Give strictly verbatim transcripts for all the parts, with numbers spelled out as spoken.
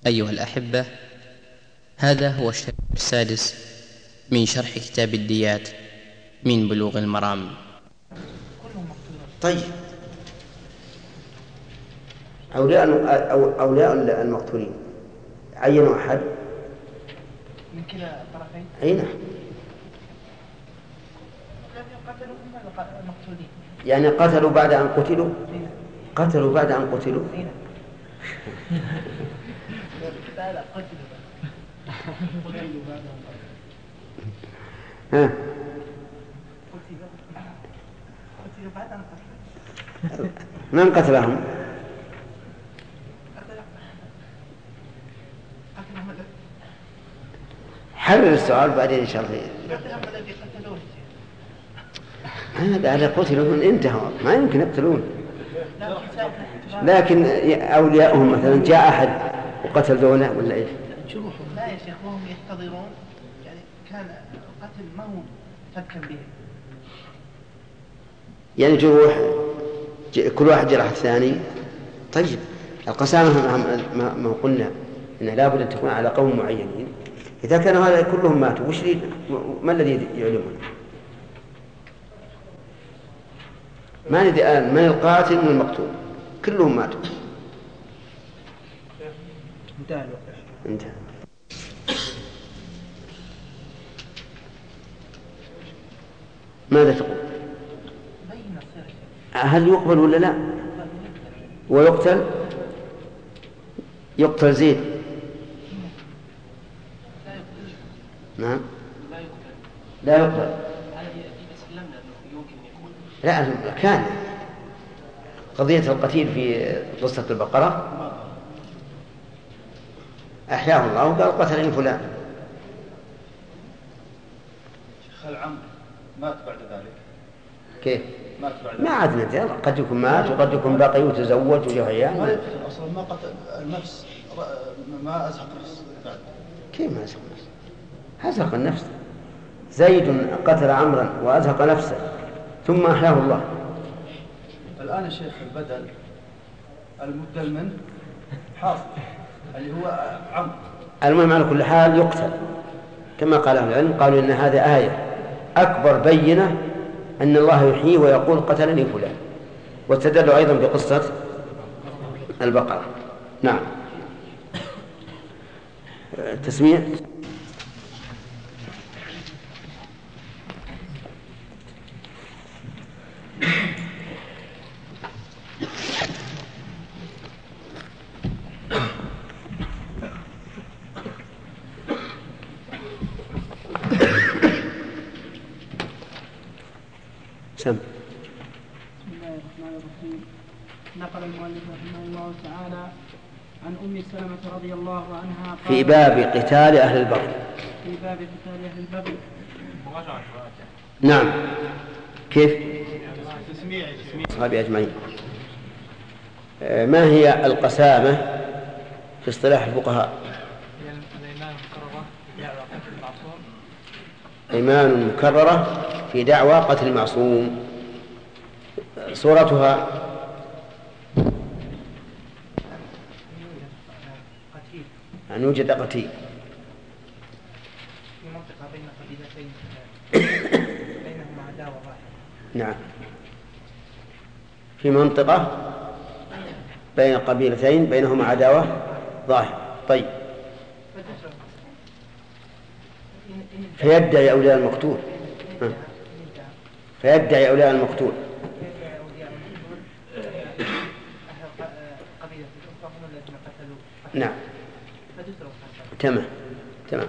أيها الأحبة، هذا هو الشريط السادس من شرح كتاب الديات من بلوغ المرام. طيب، أولياء أولياء المقتولين عينوا أحد من كلا الطرفين؟ أي نعم. قتلوا المقتولين يعني قتلوا بعد أن قتلوا. قتلوا بعد أن قتلوا. لا لا قتلوا قتلوا بعد أن ها قتلوا بعد أن قتلوا. من قتلهم؟ حرر السؤال بعدين إن شاء الله. قتلهم الذي قتلوه. هذا على قتلهم انتهوا، ما يمكن يقتلون. لكن أولياءهم مثلا جاء أحد وقتل ذولا ولا إيش؟ لا يا شيخ، وهم يحتضرون، يعني كان القتل ما هو فكا به، يعني جروح كل واحد جرح الثاني. طيب، القسامة ما قلنا إن لابد أن تكون على قوم معينين. إذا كان هذا كلهم ماتوا وش ما الذي يعلمون؟ ما ندري الآن من القاتل ومن المقتول، كلهم ماتوا. انتهى الوقت. انتهى. ماذا تقول؟ هل يقبل ولا لا؟ ويقتل؟ يقتل زيد؟ نعم لا يقبل. لا، كان قضية القتيل في قصة البقرة أحياه الله وقال قتلني فلان. شيخ العم مات بعد ذلك. كيف؟ مات بعد ما عاد ندري، قد يكون مات وقد يكون بقي وتزوج وجه عيال. ما يقتل أصلا، ما قتل النفس، ما أزهق نفس بعد. كيف ما أزهق نفس؟ أزهق النفس. زيد قتل عمرا وأزهق نفسه ثم أحياه الله. الآن يا شيخ البدل المبدل منه حاصل اللي هو عمد. المهم على كل حال يقتل كما قال أهل العلم، قالوا إن هذا آية أكبر بينة أن الله يحيي ويقول قتلني فلان، واستدلوا أيضا بقصة البقرة. نعم. تسميع. سم. بسم الله الرحمن الرحيم. نقل المؤلف رحمه الله تعالى عن أم سلمة رضي الله عنها في باب قتال أهل البغي. في باب قتال أهل البغي. نعم. كيف؟ تسميع أصحابي أجمعين. ما هي القسامة في اصطلاح الفقهاء؟ أيمان مكررة في دعوى قتل المعصوم. صورتها أن يوجد قتيل في منطقة بين قبيلتين بينهما عداوة ظاهرة. نعم، في منطقة بين قبيلتين بينهما عداوة ظاهرة. طيب، فيدعي أولياء المقتول فيدعي أولياء المقتول نعم. تمام تمام.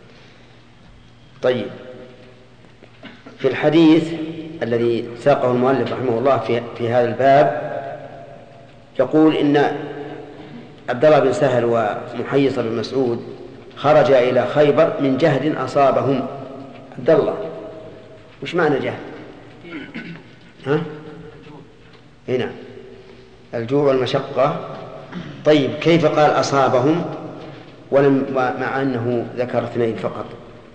طيب، في الحديث الذي ساقه المؤلف رحمه الله في, في هذا الباب يقول إن عبد الله بن سهل ومحيص بن مسعود خرج إلى خيبر من جهد أصابهم. عبد الله، وش معنى جهد؟ ها؟ هنا الجوع والمشقة. طيب، كيف قال أصابهم ولم مع أنه ذكر اثنين فقط؟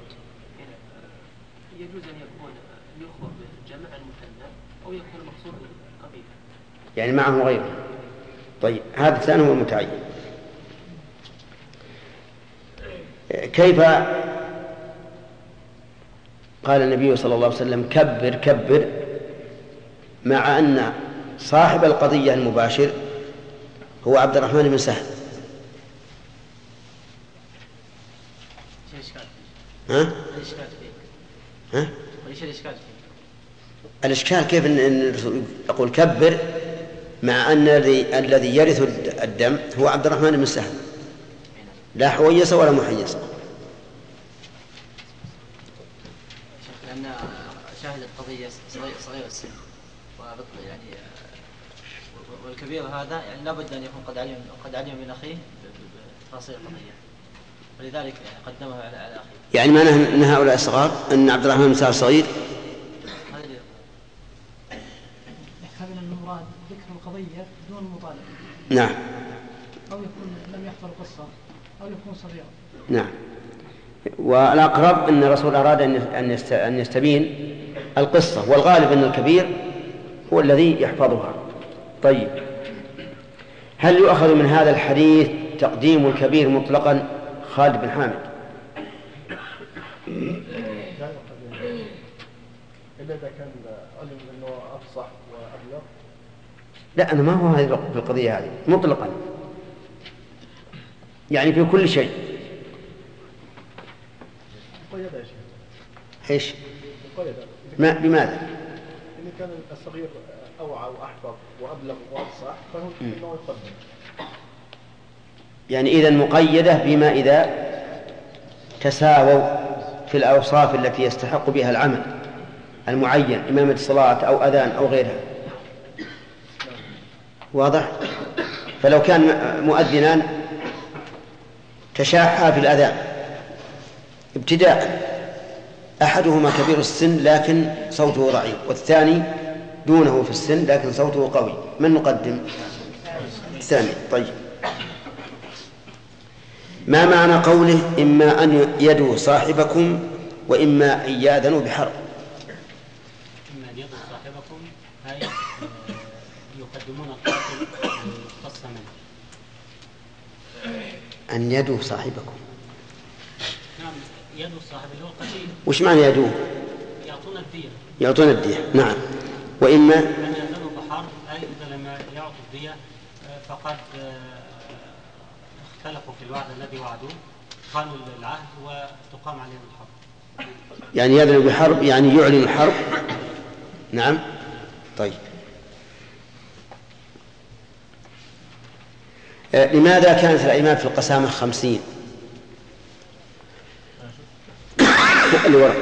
يجوز أن يكون يخبر بالجمع المثنى أو يكون مقصود قبيل، يعني معه غيره. طيب، هذا الثاني هو المتعين. كيف قال النبي صلى الله عليه وسلم كبر كبر مع أن صاحب القضية المباشر هو عبد الرحمن بن سهل؟ ها؟ ها؟ الإشكال كيف أن يقول كبر مع أن الذي يرث الدم هو عبد الرحمن بن سهل، لا حويصة ولا محيصة. لأن شاهد القضية صغير السن يعني، والكبير هذا يعني لابد أن يكون قد علم قد علم من أخيه بتفاصيل القضية، ولذلك قدمها على أخيه. يعني معناه أن هؤلاء الصغار أن عبد الرحمن بن سهل صغير. يحتمل أن المراد ذكر القضية دون المطالبة. نعم. أو يكون لم يحضر القصة أو يكون صغيرا. نعم. والأقرب أن الرسول أراد أن يستبين القصة، والغالب أن الكبير هو الذي يحفظها. طيب، هل يؤخذ من هذا الحديث تقديم الكبير مطلقا؟ خالد بن حامد. إلا إذا كان علم أنه أفصح وأبلغ. لا، أنا ما هو هذه في القضية هذه مطلقا، يعني في كل شيء. إيش؟ ما بماذا؟ إن كان الصغير أوعى وأحفظ وأبلغ وأفصح فهو إنه يقدم. يعني إذن مقيدة بما إذا تساووا في الأوصاف التي يستحق بها العمل المعين، إمامة الصلاة أو أذان أو غيرها. واضح؟ فلو كان مؤذنان تشاحا في الأذان ابتداء، أحدهما كبير السن لكن صوته ضعيف، والثاني دونه في السن لكن صوته قوي، من نقدم؟ الثاني. طيب، ما معنى قوله إما أن يدوا صاحبكم وإما أن يأذنوا بحرب؟ إما أن يدوا صاحبكم أي يقدمون القاتل المختص منه. أن يدوا صاحبكم، نعم، يدوا صاحب اللي هو القتيل. وش معنى يدوه؟ يعطون الدية. يعطون الدية، نعم. وإما أن يأذنوا بحرب أي إذا لم يعطوا الدية فقد اختلفوا في الوعد الذي وعدوه، خانوا العهد وتقام عليهم الحرب. يعني يأذن بحرب يعني يعلن الحرب. نعم. طيب، آه لماذا كانت الأيمان في القسامة خمسين؟ الورق.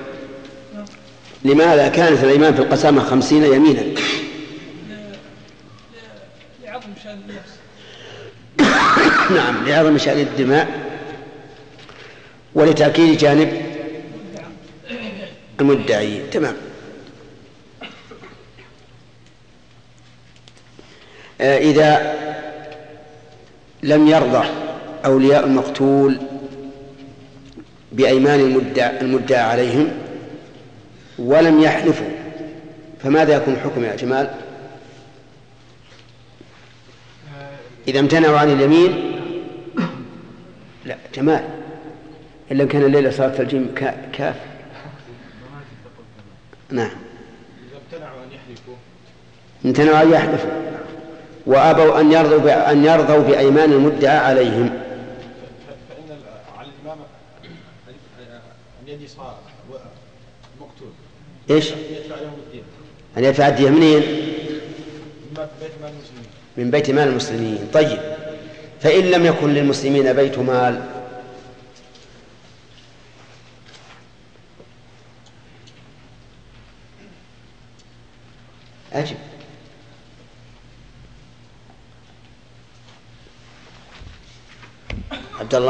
لماذا كانت الأيمان في القسامة خمسين يمينا؟ لعظم شأن النفس. نعم، لعظم شأن الدماء ولتأكيد جانب المدعي. تمام. آه إذا لم يرضى أولياء المقتول بأيمان المدعى, المدعى عليهم ولم يحلفوا فماذا يكون الحكم يا جمال؟ إذا امتنعوا عن اليمين. لا جمال، إلا كان الليلة صلاة الجيم كاف. نعم. إذا امتنعوا أن يحلفوا امتنعوا أن يحلفوا وأبوا أن يرضوا أن يرضوا بأيمان المدعى عليهم. فإن على الإمام أن يدي صاحب مقتول. إيش؟ أن يدفع لهم الدين. أن يدفع الدين منين؟ من بيت مال المسلمين. من بيت مال المسلمين. طيب، فإن لم يكن للمسلمين بيت مال أجب. عبد الله.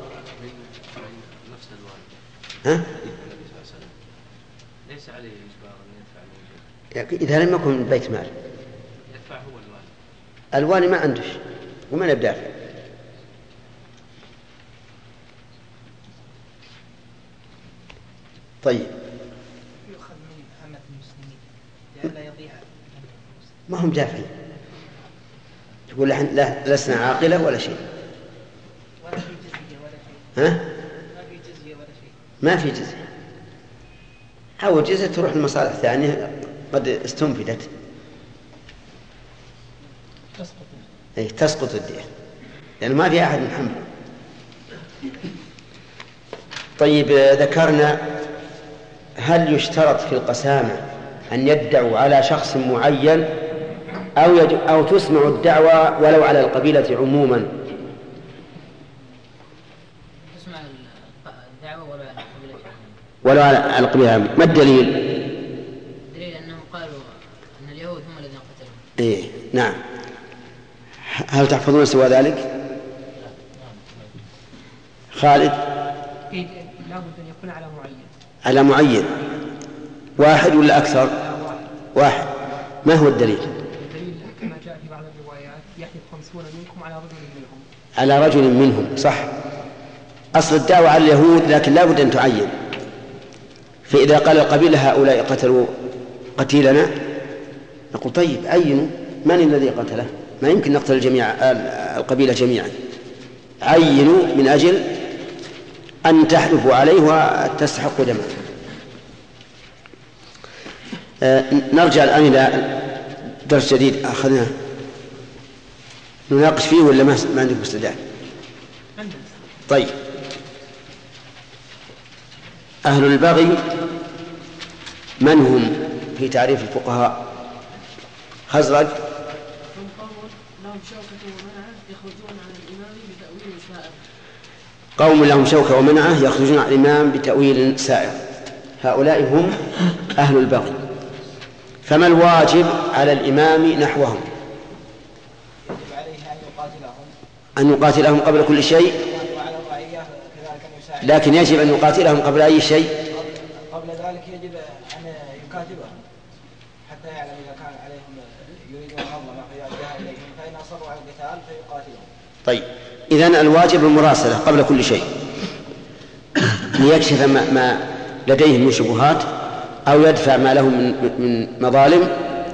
نفس الوالد. ها؟ ليس عليه إجبار أن يدفع. إذا لم يكن بيت مال يدفع هو الوالد. الوالي ما عندش ومن يدافع. طيب، يؤخذ من عامة المسلمين لئلا يضيع. ما هم دافعين، تقول لا لسنا عاقلة ولا شيء. ولا في جزية ولا في. ها؟ ما في جزية، أو جزية تروح للمصالح الثانية قد استنفدت. تسقط أي تسقط الدية لأنه ما في أحد محمل. طيب ذكرنا هل يشترط في القسامة أن يدعوا على شخص معين أو, أو تسمع الدعوة ولو على القبيلة عموما؟ تسمع الدعوة ولو على القبيلة عموما. ولو على القبيلة عموما. ما الدليل؟ الدليل أنهم قالوا أن اليهود هم الذين قتلهم. إيه نعم. هل تحفظون سوى ذلك؟ خالد؟ إيه لابد أن يكون على معين. على معين واحد ولا أكثر؟ واحد. ما هو الدليل؟ الدليل كما جاء في بعض الروايات يحلف خمسون منكم على رجل منهم. على رجل منهم صح. أصل الدعوة على اليهود لكن لا بد أن تعين. فإذا قال القبيلة هؤلاء قتلوا قتيلنا نقول طيب عينوا من الذي قتله؟ ما يمكن نقتل الجميع القبيلة جميعا. عينوا من أجل أن تحلفوا عليه وتستحقوا دمه. آه نرجع الآن إلى درس جديد أخذناه نناقش فيه ولا ما ما عندكم استعداد؟ طيب أهل البغي من هم في تعريف الفقهاء؟ خزرج. قوم لهم شوكة ومنعة يخرجون على الإمام بتأويل سائر. هؤلاء هم أهل البغي. فما الواجب على الإمام نحوهم؟ يجب عليه أن يقاتلهم أن يقاتلهم قبل كل شيء، وعلى الرعية كذلك أن يساعد. لكن يجب أن يقاتلهم قبل أي شيء. قبل ذلك يجب أن يكاتبهم حتى يعلم إذا كان عليهم يريدون منظمة فيوجهها إليهم، فإن أصروا على القتال فيقاتلهم. طيب إذن الواجب المراسلة قبل كل شيء ليكشف ما, ما لديه من شبهات أو يدفع ما له من, من مظالم.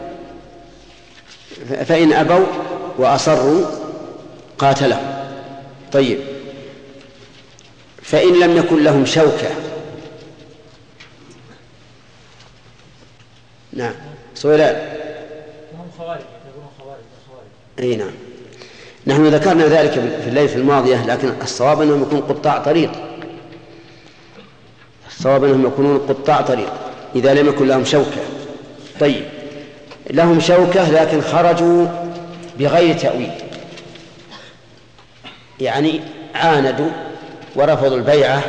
فإن أبوا وأصروا قاتلهم. طيب فإن لم يكن لهم شوكة؟ نعم سؤال. هم خوارج يقولون خوارج خوارج. أي نعم. نحن ذكرنا ذلك في الليلة الماضية، لكن الصواب أنهم يكونون قطاع طريق. الصواب أنهم يكونون قطاع طريق إذا لم يكن لهم شوكة. طيب لهم شوكة لكن خرجوا بغير تأويل، يعني عاندوا ورفضوا البيعة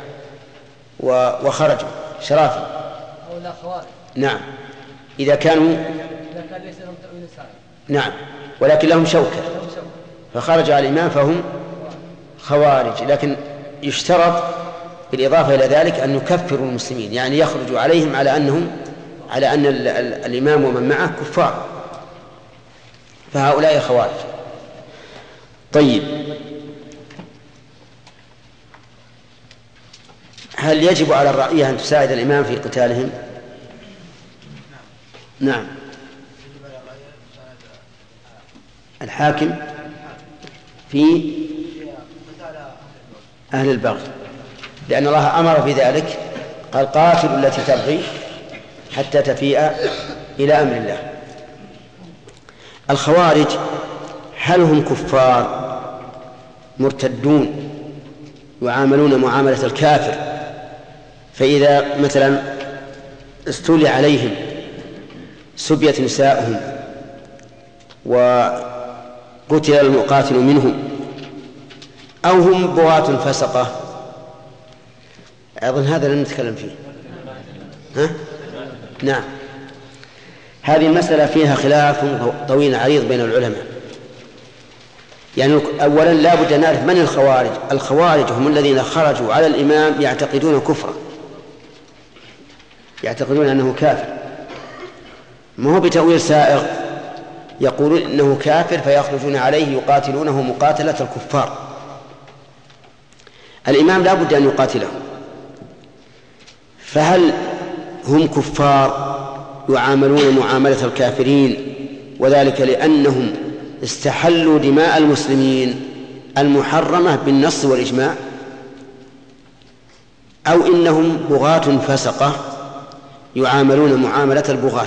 وخرجوا شرافا. أو لا خوارج. نعم إذا كانوا إذا كان ليس لهم تأويل سائر. نعم ولكن لهم شوكة فخرج على الإمام فهم خوارج. لكن يشترط بالإضافة إلى ذلك أن يكفروا المسلمين، يعني يخرجوا عليهم على أنهم على أن ال ال الإمام ومن معه كفار، فهؤلاء خوارج. طيب هل يجب على الرعية أن تساعد الإمام في قتالهم؟ نعم. الحاكم في أهل البغي، لأن الله أمر في ذلك قال قاتلوا التي تبغي حتى تفيء إلى أمر الله. الخوارج هل هم كفار مرتدون يعاملون معاملة الكافر، فإذا مثلا استولي عليهم سبيت نساؤهم وقتل المقاتل منهم، أو هم بغاة فسقة؟ أظن هذا لن نتكلم فيه. ها؟ نعم. هذه المسألة فيها خلاف طويل عريض بين العلماء. يعني أولا لا بد أن نعرف من الخوارج. الخوارج هم الذين خرجوا على الإمام يعتقدون كفرا، يعتقدون أنه كافر، ما هو بتأويل سائغ، يقولون إنه كافر فيخرجون عليه يقاتلونه مقاتلة الكفار. الإمام لا بد أن يقاتلهم. فهل هم كفار يعاملون معاملة الكافرين، وذلك لأنهم استحلوا دماء المسلمين المحرمة بالنص والإجماع؟ أو إنهم بغاة فسقة يعاملون معاملة البغاة.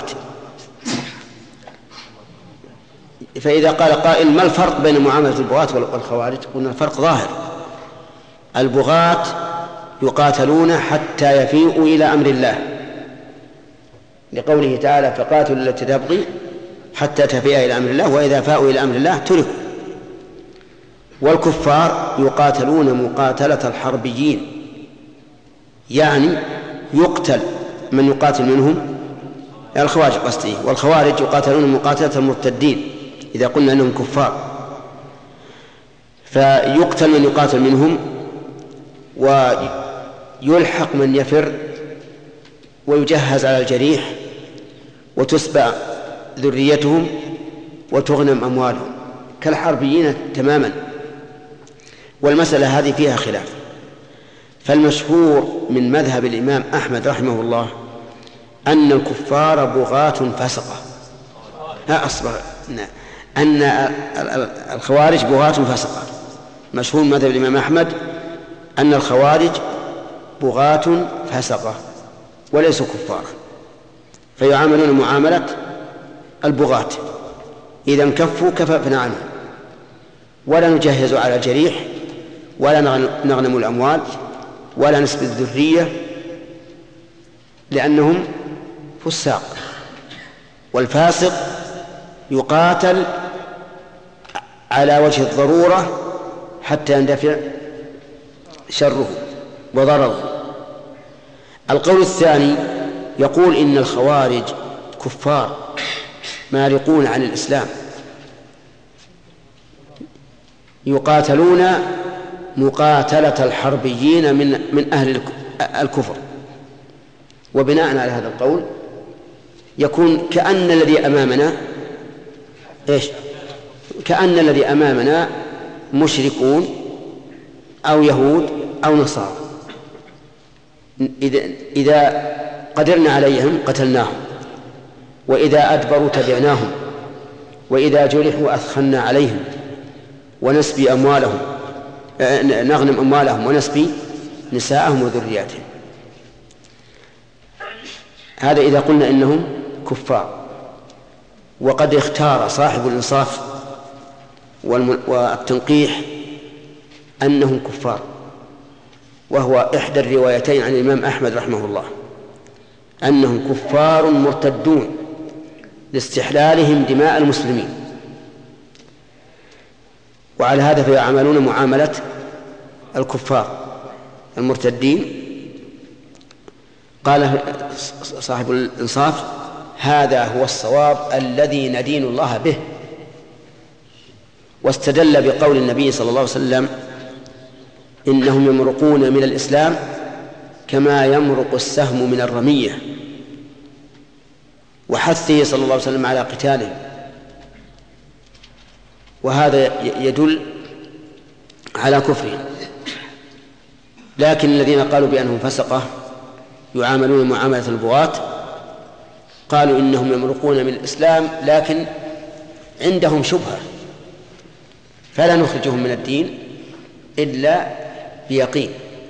فإذا قال قائل ما الفرق بين معاملة البغاة والخوارج؟ قلنا الفرق ظاهر. البغاة يقاتلون حتى يفيئوا إلى أمر الله، لقوله تعالى فقاتلوا التي تبغي حتى تفيء إلى أمر الله وإذا فاءوا إلى أمر الله تركوا. والكفار يقاتلون مقاتلة الحربيين، يعني يقتل من يقاتل منهم الخوارج قصدي، والخوارج يقاتلون مقاتلة المرتدين إذا قلنا أنهم كفار، فيقتل من يقاتل منهم ويلحق من يفر ويجهز على الجريح وتسبع ذريتهم وتغنم أموالهم كالحربيين تماما. والمسألة هذه فيها خلاف، فالمشهور من مذهب الإمام أحمد رحمه الله أن الكفار بغاة فسقة، ها أصبح أن الخوارج بغاة فسقة. مشهور مذهب الإمام أحمد أن الخوارج بغاة فسقة وليسوا كفارا، فيعاملون معاملة البغاة، إذا انكفوا كففنا عنهم ولا نجهز على الجريح ولا نغنم الأموال ولا نسبي الذرية لأنهم فساق. والفاسق يقاتل على وجه الضرورة حتى يندفع شره وضرره. القول الثاني يقول إن الخوارج كفار مارقون عن الإسلام يقاتلون مقاتلة الحربيين من من أهل الكفر. وبناء على هذا القول يكون كأن الذي أمامنا إيش؟ كأن الذي أمامنا مشركون أو يهود أو نصارى، إذا إذا قدرنا عليهم قتلناهم، وإذا أدبروا تبعناهم، وإذا جرحوا أثخنا عليهم ونسبي أموالهم نغنم أموالهم ونسبي نساءهم وذرياتهم. هذا إذا قلنا إنهم كفار. وقد اختار صاحب الإنصاف والتنقيح أنهم كفار، وهو إحدى الروايتين عن الإمام أحمد رحمه الله أنهم كفار مرتدون لاستحلالهم دماء المسلمين، وعلى هذا فيعاملون معاملة الكفار المرتدين. قال صاحب الإنصاف هذا هو الصواب الذي ندين الله به، واستدل بقول النبي صلى الله عليه وسلم إنهم يمرقون من الإسلام كما يمرق السهم من الرمية، وحثه صلى الله عليه وسلم على قتالهم. وهذا يدل على كفرهم. لكن الذين قالوا بأنهم فسقة يعاملون معاملة البغاة قالوا إنهم يمرقون من الإسلام لكن عندهم شبهة، فلا نخرجهم من الدين إلا بيقين.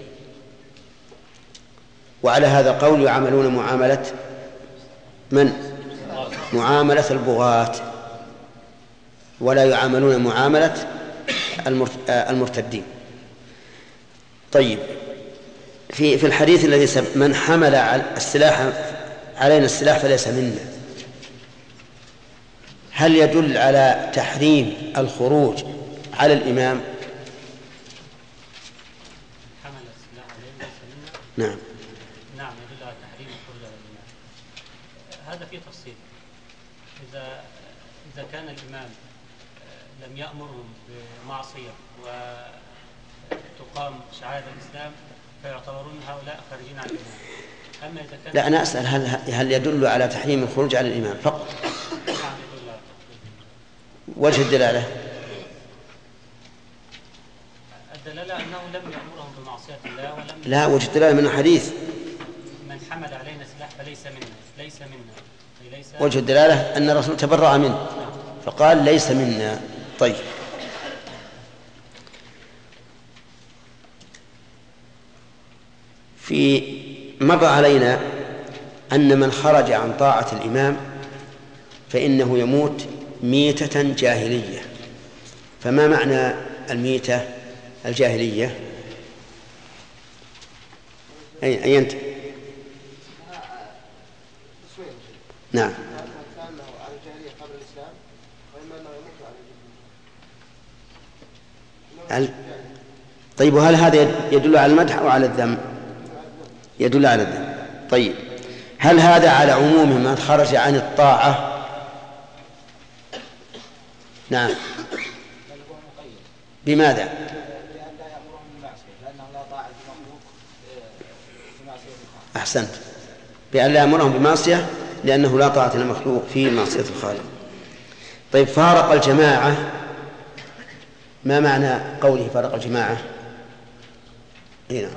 وعلى هذا قول يعاملون معاملة من؟ معاملة البغاة، ولا يعاملون معاملة المرتدين. طيب، في في الحديث الذي سبق من حمل السلاح علينا السلاح فليس منا، هل يدل على تحريم الخروج على الإمام؟ حمل السلاح علينا ليس منا. نعم نعم يدل على تحريم الخروج على الإمام. هذا فيه تفصيل. إذا إذا كان الإمام لم يأمرهم بمعصية وتقام شعائر الإسلام فيعتبرون هؤلاء خارجين عن الإمام. أما إذا كان لا، أنا أسأل هل هل يدل على تحريم الخروج على الإمام فقط؟ نعم يدل على وجه الدلالة؟ الدلالة أنه لم يأمرهم بمعصية الله ولم لا، وجه الدلالة من الحديث من حمل علينا سلاح فليس منا، ليس منا ليس وجه الدلالة أن الرسول تبرأ منه فقال ليس منا. طيب، في مر علينا أن من خرج عن طاعة الإمام فإنه يموت ميتة جاهلية. فما معنى الميتة الجاهلية؟ أي, أي أنت؟ نعم. طيب وهل هذا يدل على المدح أو على الذم؟ يدل على الذم. طيب هل هذا على عموم من خرج عن الطاعة؟ نعم. بماذا؟ أحسنت، بأن لا يأمرهم بمعصية لأنه لا طاعة للمخلوق في معصية الخالق. طيب فارق الجماعة، ما معنى قوله فارق الجماعة؟ هنا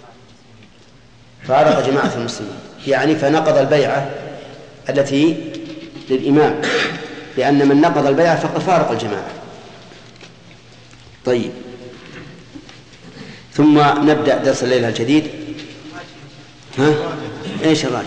فارق جماعة المسلمين، يعني فنقض البيعة التي للإمام، لأن من نقض البيعة فقد فارق الجماعة. طيب ثم نبدأ درس الليلة الجديد. ها؟ ايش الراجح؟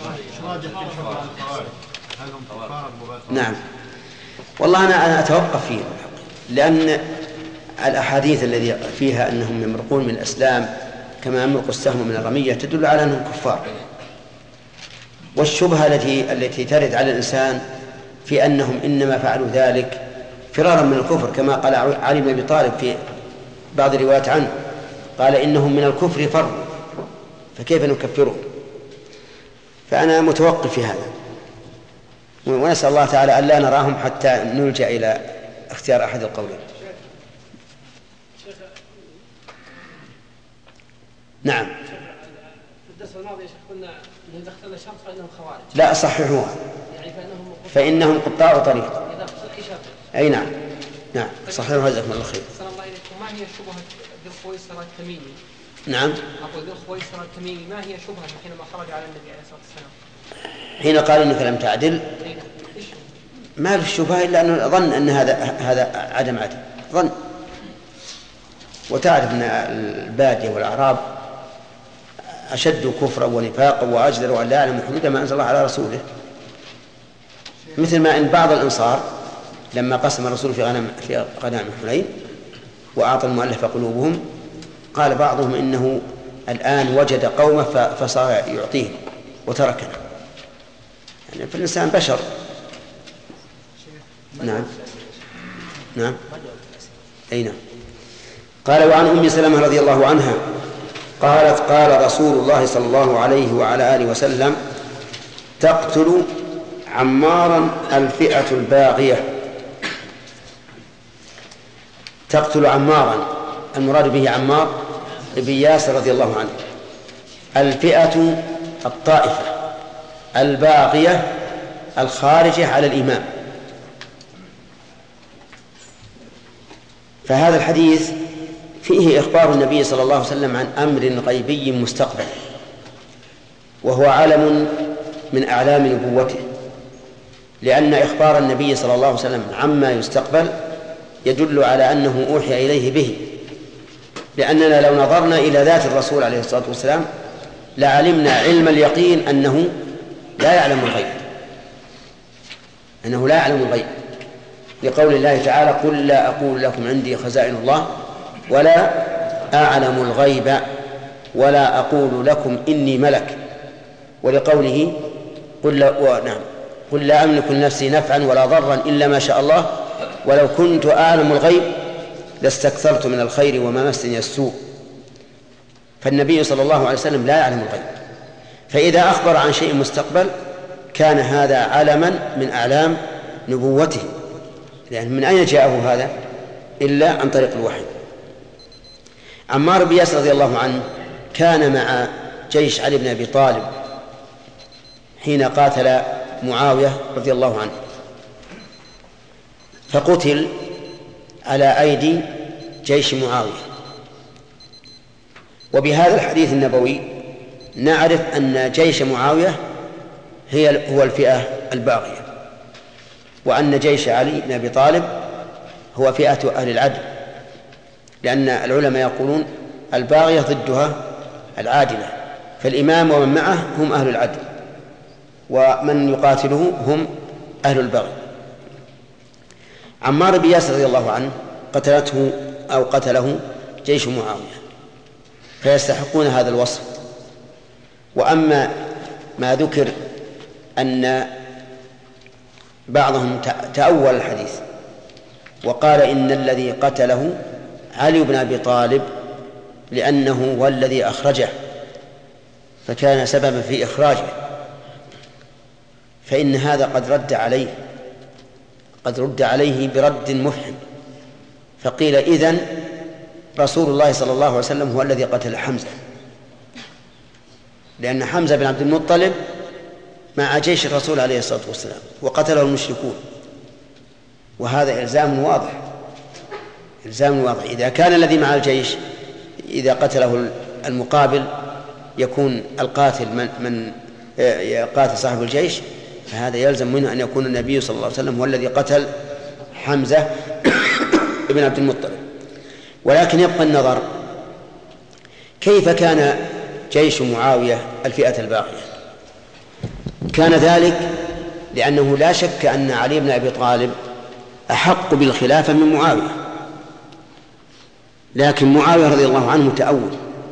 نعم والله أنا أنا أتوقف فيه، لأن الأحاديث الذي فيها أنهم يمرقون من الإسلام كما يمرق السهم من الرمية تدل على أنهم كفار. والشبهة التي التي ترد على الإنسان في أنهم إنما فعلوا ذلك فرارا من الكفر، كما قال علي بن أبي طالب في بعض الروايات عنه، قال إنهم من الكفر فروا فكيف نكفرهم؟ فأنا متوقف في هذا، ونسأل الله تعالى أن لا نراهم حتى نلجأ إلى اختيار أحد القولين. نعم. في الدرس الماضي يا شيخ قلنا إن إذا اختلنا شرط فإنهم خوارج. لا صححوها. يعني فإنهم فإنهم قطاع طريق. إذا اختلت شرط. أي نعم. نعم صححوها جزاكم الله خير. السلام الله عليكم. ما هي شبهة ذي الخويصرة التميمي؟ نعم. أقول ذي الخويصرة التميمي ما هي شبهة حينما خرج على النبي عليه الصلاة والسلام؟ حين قال إنك لم تعدل ما في الشبهة إلا أنه ظن أن هذا هذا عدم عدل، ظن. وتعرف أن البادية والأعراب أشد كفرا ونفاقا وأجدر أن لا يعلم حدود ما أنزل الله على رسوله، مثل ما إن بعض الأنصار لما قسم الرسول في غنم في غنائم حنين وأعطى المؤلف قلوبهم قال بعضهم إنه الآن وجد قومه فصار يعطيه وتركنا. يعني فالإنسان بشر. نعم نعم أي نعم. قال وعن أم سلمة رضي الله عنها قالت قال رسول الله صلى الله عليه وعلى آله وسلم تقتل عمارا الفئة الباغية. تقتل عمارا، المراد به عمار بن ياسر رضي الله عنه. الفئة الطائفة، الباغية الخارجة على الإمام. فهذا الحديث فيه إخبار النبي صلى الله عليه وسلم عن أمر غيبي مستقبل، وهو علم من أعلام نبوته، لأن إخبار النبي صلى الله عليه وسلم عما يستقبل يدل على أنه أوحي إليه به، لأننا لو نظرنا إلى ذات الرسول عليه الصلاة والسلام لعلمنا علم اليقين أنه لا يعلم الغيب، أنه لا يعلم الغيب، لقول الله تعالى قل لا أقول لكم عندي خزائن الله ولا أعلم الغيب ولا أقول لكم إني ملك، ولقوله قل لا, نعم قل لا أملك لنفسي نفعا ولا ضرا إلا ما شاء الله ولو كنت أعلم الغيب لاستكثرت من الخير وما مسني السوء. فالنبي صلى الله عليه وسلم لا يعلم الغيب، فإذا أخبر عن شيء مستقبل كان هذا علما من أعلام نبوته، لأن من أين جاءه هذا إلا عن طريق الوحي. عمار بن ياسر رضي الله عنه كان مع جيش علي بن أبي طالب حين قاتل معاوية رضي الله عنه، فقتل على أيدي جيش معاوية. وبهذا الحديث النبوي نعرف أن جيش معاوية هي هو الفئة الباغية، وأن جيش علي بن أبي طالب هو فئة أهل العدل، لأن العلماء يقولون الباغية ضدها العادلة، فالإمام ومن معه هم أهل العدل، ومن يقاتله هم أهل البغي. عمار بن ياسر رضي الله عنه قتلته أو قتله جيش معاوية، فيستحقون هذا الوصف. وأما ما ذكر أن بعضهم تأول الحديث وقال إن الذي قتله علي بن أبي طالب لأنه هو الذي أخرجه فكان سببا في إخراجه، فإن هذا قد رد عليه قد رد عليه برد مفحم، فقيل إذن رسول الله صلى الله عليه وسلم هو الذي قتل حمزة، لأن حمزة بن عبد المطلب مع جيش الرسول عليه الصلاة والسلام وقتله المشركون، وهذا إلزام واضح إلزام واضح. إذا كان الذي مع الجيش إذا قتله المقابل يكون القاتل من, من قاتل صاحب الجيش، فهذا يلزم منه أن يكون النبي صلى الله عليه وسلم هو الذي قتل حمزة بن عبد المطلب. ولكن يبقى النظر كيف كان جيش معاوية الفئة الباقية. كان ذلك لأنه لا شك أن علي بن أبي طالب أحق بالخلافة من معاوية، لكن معاوية رضي الله عنه متأول.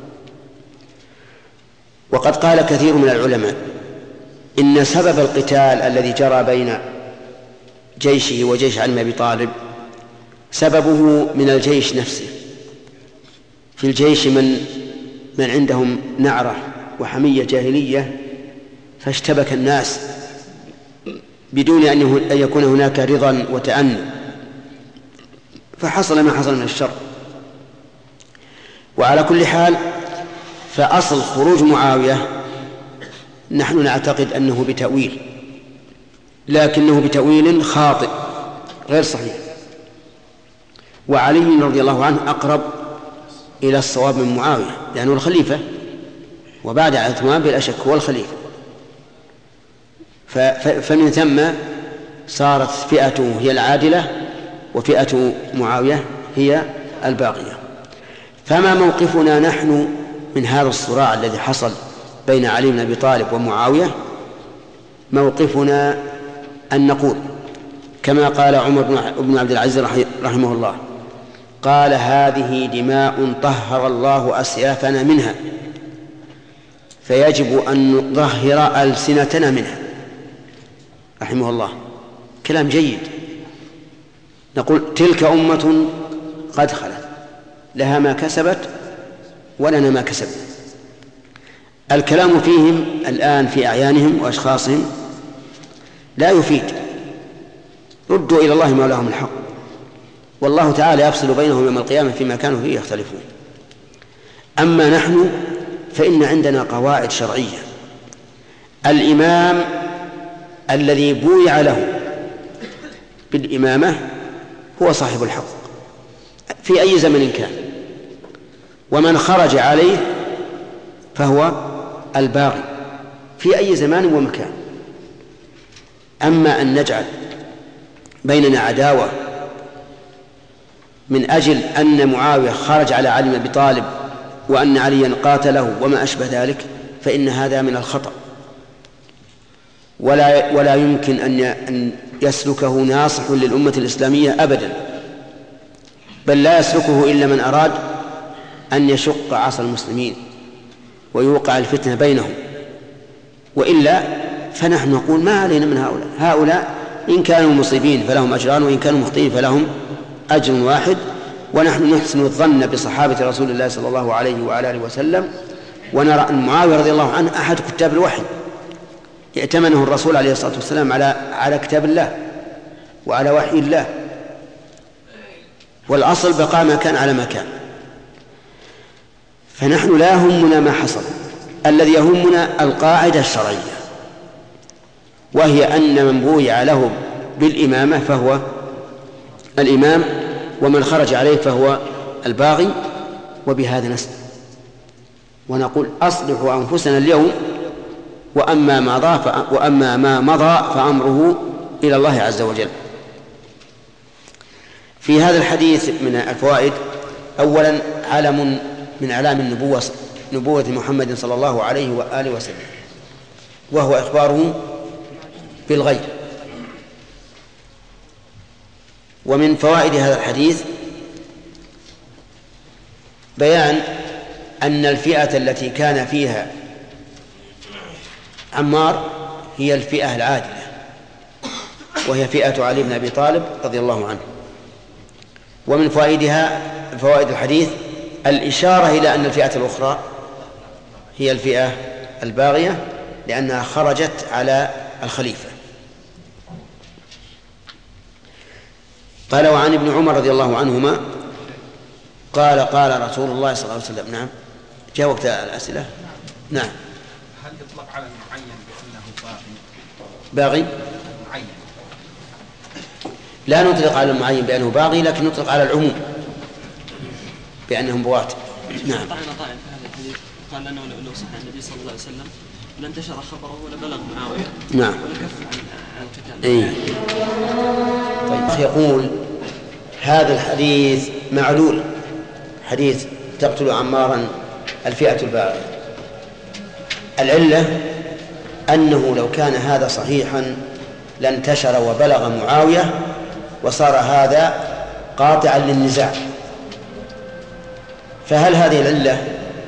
وقد قال كثير من العلماء إن سبب القتال الذي جرى بين جيشه وجيش علي بن أبي طالب سببه من الجيش نفسه. في الجيش من من عندهم نعرة وحمية جاهلية، فاشتبك الناس بدون أن يكون هناك رضا وتأني، فحصل ما حصل من الشر. وعلى كل حال فأصل خروج معاوية نحن نعتقد أنه بتأويل، لكنه بتأويل خاطئ غير صحيح، وعلي رضي الله عنه أقرب إلى الصواب من معاوية لأنه الخليفة، وبعد عثمان بلا شك هو الخليفة. فمن ثم صارت فئته هي العادلة وفئة معاوية هي الباقية. فما موقفنا نحن من هذا الصراع الذي حصل بين علي بن أبي طالب ومعاوية؟ موقفنا أن نقول كما قال عمر بن عبد العزيز رحمه الله، قال هذه دماء طهر الله أسيافنا منها، فيجب أن نطهر ألسنتنا منها، رحمه الله. كلام جيد. نقول تلك أمة قد خلت لها ما كسبت ولنا ما كسبنا. الكلام فيهم الآن في أعيانهم وأشخاصهم لا يفيد، ردوا إلى الله ما لهم الحق، والله تعالى يفصل بينهم يوم القيامة فيما كانوا فيه يختلفون. أما نحن فإن عندنا قواعد شرعية. الإمام الذي بويع له بالإمامة هو صاحب الحق في أي زمن كان، ومن خرج عليه فهو الباغي في أي زمان ومكان. أما أن نجعل بيننا عداوة من أجل أن معاوية خرج على علي بن أبي طالب وأن عليا قاتله وما أشبه ذلك، فإن هذا من الخطأ، ولا ولا يمكن أن يسلكه ناصح للأمة الإسلامية أبدا، بل لا يسلكه إلا من أراد أن يشق عصا المسلمين ويوقع الفتنة بينهم. وإلا فنحن نقول ما علينا من هؤلاء هؤلاء إن كانوا مصيبين فلهم أجران، وإن كانوا مخطئين فلهم أجر واحد. ونحن نحسن الظن بصحابة رسول الله صلى الله عليه وعلى آله وسلم، ونرى أن معاوية رضي الله عنه أحد كتاب الوحي، ائتمنه الرسول عليه الصلاة والسلام على على كتاب الله وعلى وحي الله، والأصل بقاء ما كان على ما كان. فنحن لا يهمنا ما حصل، الذي يهمنا القاعدة الشرعية، وهي أن من بويع له بالإمامة فهو الإمام، ومن خرج عليه فهو الباغي. وبهذا نسلم ونقول أصلحوا أنفسنا اليوم، وأما ما مضى وأما ما مضى فأمره إلى الله عز وجل. في هذا الحديث من الفوائد: أولا علم من أعلام النبوة نبوة محمد صلى الله عليه وآله وسلم، وهو إخباره بالغيب. ومن فوائد هذا الحديث بيان أن الفئة التي كان فيها عمار هي الفئة العادلة، وهي فئة علي بن أبي طالب رضي الله عنه. ومن فوائدها فوائد الحديث الإشارة إلى أن الفئة الأخرى هي الفئة الباغية لأنها خرجت على الخليفة. قال وعن ابن عمر رضي الله عنهما قال قال رسول الله صلى الله عليه وسلم. نعم، جاء وقت الأسئلة. نعم. هل يطلق على المعين بأنه باغي؟ معين. لا نطلق على المعين بأنه باغي، لكن نطلق على العموم بأنهم بغاة. نعم. طعن طائل في هذا الحديث قال لأنه لو صح النبي صلى الله عليه وسلم لانتشر خبره ولبلغ معاوية. نعم. ولكف عن القتال. إيه. طيب، يقول هذا الحديث معلول، حديث تقتل عمارا الفئة الباغية. العلة أنه لو كان هذا صحيحا لانتشر وبلغ معاوية وصار هذا قاطعا للنزاع. فهل هذه العلة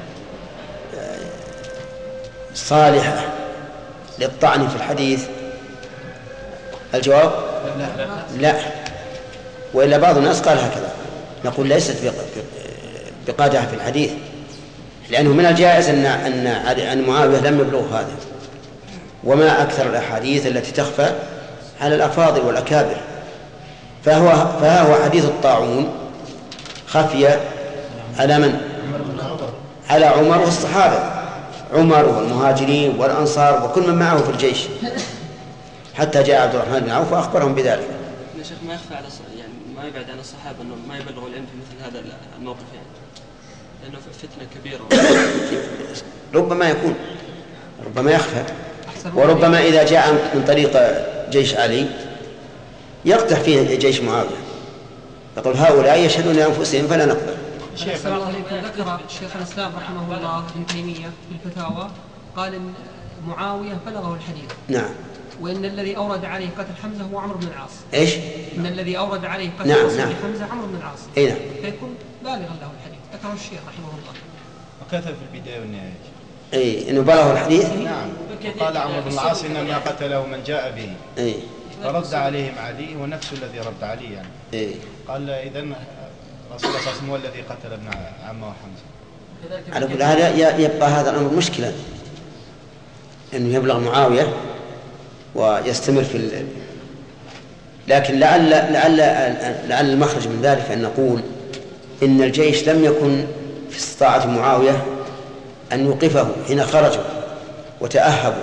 صالحة للطعن في الحديث؟ الجواب لا، وإلا بعض الناس قال هكذا. نقول ليست بقادحة في الحديث، لأنه من الجائز أن أن معاوية لم يبلغ هذا. وما أكثر الأحاديث التي تخفى على الأفاضل والأكابر. فهو فها هو حديث الطاعون خفي على من؟ على عمر والصحابة، عمر والمهاجرين والأنصار وكل من معه في الجيش، حتى جاء عبد الرحمن بن عوف وأخبرهم بذلك. يا شيخ ما يخفى على يعني ما يبعد عن الصحابة أنه ما يبلغوا العلم في مثل هذا الموقف، يعني لأنه فتنة كبيرة. ربما يكون، ربما يخفى، وربما إذا جاء من طريق جيش علي يقدح فيه جيش معاوية، يقول هؤلاء يشهدون لأنفسهم فلا نقبل. شيخ الله عليكم، ذكر شيخ الإسلام رحمه الله ابن تيمية في الفتاوى قال إن معاوية بلغه الحديث. نعم. وإن الذي أورد عليه قتل حمزة هو عمرو بن العاص. إيش؟ إن الذي أورد عليه قتل نعم نعم. حمزة عمرو بن العاص. أي نعم. فيكون بالغا له الحديث، ذكره الشيخ رحمه الله. وكتب في البداية والنهاية. أي إنه بلغه الحديث. نعم. قال عمرو بن العاص إنما قتله من جاء به. أي. فرد عليهم علي ونفسه الذي رد علي يعني. أي. قال إذن رسول الله صلى الله عليه وسلم هو الذي قتل ابن عمه وحمزة. على كل حال يبقى هذا الأمر مشكلة، إنه يبلغ معاوية ويستمر في ال... لكن لعل لعل لعل المخرج من ذلك أن نقول إن الجيش لم يكن في استطاعة معاوية أن يوقفه حين خرجوا وتأهبوا،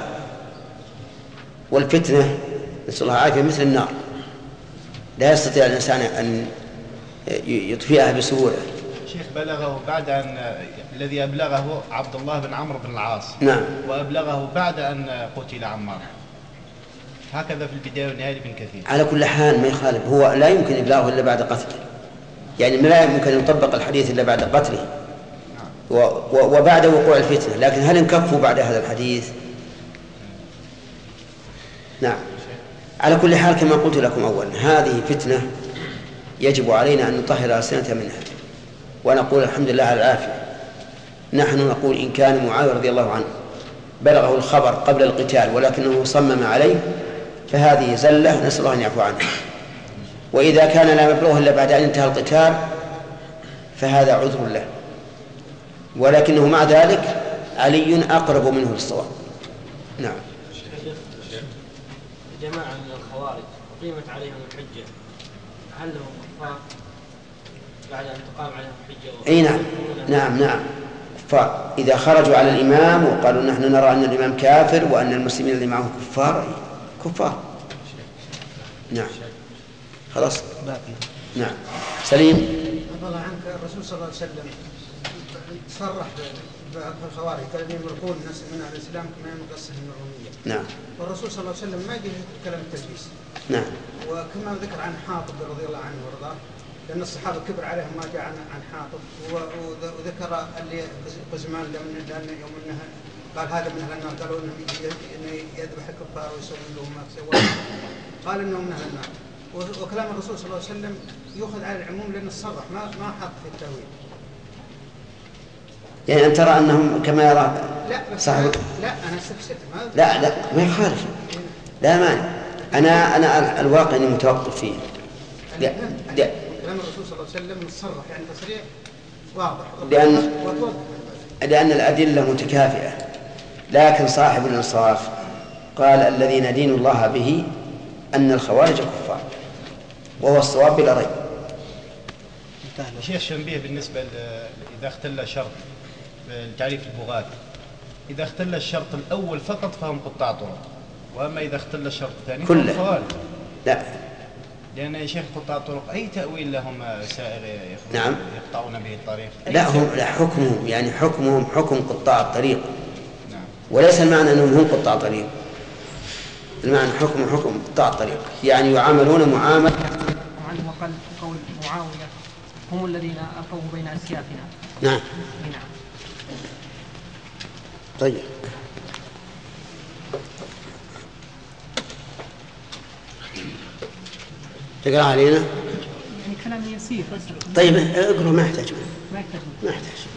والفتنة نسأل الله العافية مثل النار لا يستطيع الإنسان أن يطفئها بسهولة. شيخ بلغه بعد أن الذي أبلغه عبد الله بن عمرو بن العاص. نعم. وأبلغه بعد أن قتل عمار. هكذا في البداية والنهاية لابن كثير. على كل حال ما يخالف، هو لا يمكن إبلاغه إلا بعد قتله، يعني لا يمكن أن يطبق الحديث إلا بعد قتله وبعد وقوع الفتنة. لكن هل انكفوا بعد هذا الحديث؟ نعم. على كل حال كما قلت لكم أولا، هذه فتنة يجب علينا أن نطهر ألسنتنا منها ونقول الحمد لله على العافية. نحن نقول إن كان معاوية رضي الله عنه بلغه الخبر قبل القتال ولكنه صمم عليه فهذه زلة، نسأل الله أن يعفو عنه. وإذا كان لا يبلغه إلا بعد أن انتهى القتال فهذا عذر له، ولكنه مع ذلك علي أقرب منه للصواب. نعم. جماعة من الخوارج قيمت عليهم الحجة، هل لهم كفار بعد أن تقام عليهم الحجة؟ أي نعم نعم نعم كفار إذا خرجوا على الإمام وقالوا نحن نرى أن الإمام كافر وأن المسلمين اللي معه كفار كفار. نعم. خلاص. نعم. سليم. الله عنك، الرسول صلى الله عليه وسلم صرح بالخوارج قال يمرقون الناس من أهل الإسلام كما يمرق من الرومية. نعم. والرسول صلى الله عليه وسلم ما يجي كلام التجويز. نعم. وكما ذكر عن حاطب رضي الله عنه وارضاه لأن الصحابة كبر عليهم ما جاء عن عن حاطب، وذكر اللي قزمان لأن يوم أنها قال هذا من أهل النار، قالوا إنه يذبح الكفار ويسوي لهم ما سوى، قال إنه من أهل النار. وكلام الرسول صلى الله عليه وسلم يؤخذ على العموم لأنه صرح ما ما حط في التأويل. يعني أن ترى أنهم كما يرى صاحب لا أنا استفسرت لا لا ما يخالف لا مانع. أنا أنا الواقع إني متوقف فيه. لا لا كلام الرسول صلى الله عليه وسلم صرح يعني تصريح واضح. لأن لأن الأدلة متكافئة، لكن صاحب الإنصاف قال الذي ندين الله به أن الخوارج كفار، وهو الصواب بلا ريب. شيخ شنبيه بالنسبة إذا اختل شرط التعريف البغاة، إذا اختل الشرط الأول فقط فهم قطاع طرق، وأما إذا اختل الشرط الثاني فهم خوارج. لا لأن يا شيخ قطاع الطرق أي تأويل لهم سائر نعم يقطعون به الطريق؟ لا هم لا حكمهم يعني حكمهم حكم قطاع الطريق. نعم. وليس المعنى أنهم هم قطاع طريق، المعنى حكم حكم قطاع الطريق، يعني يعاملون معاملة. عنه وقال قول معاوية هم الذين ألقوا بين أسيافنا. نعم. نعم. طيب تقرأ علينا؟ يعني كلام يسير بس. طيب اقرأ ما يحتاج ما يحتاج ما يحتاج.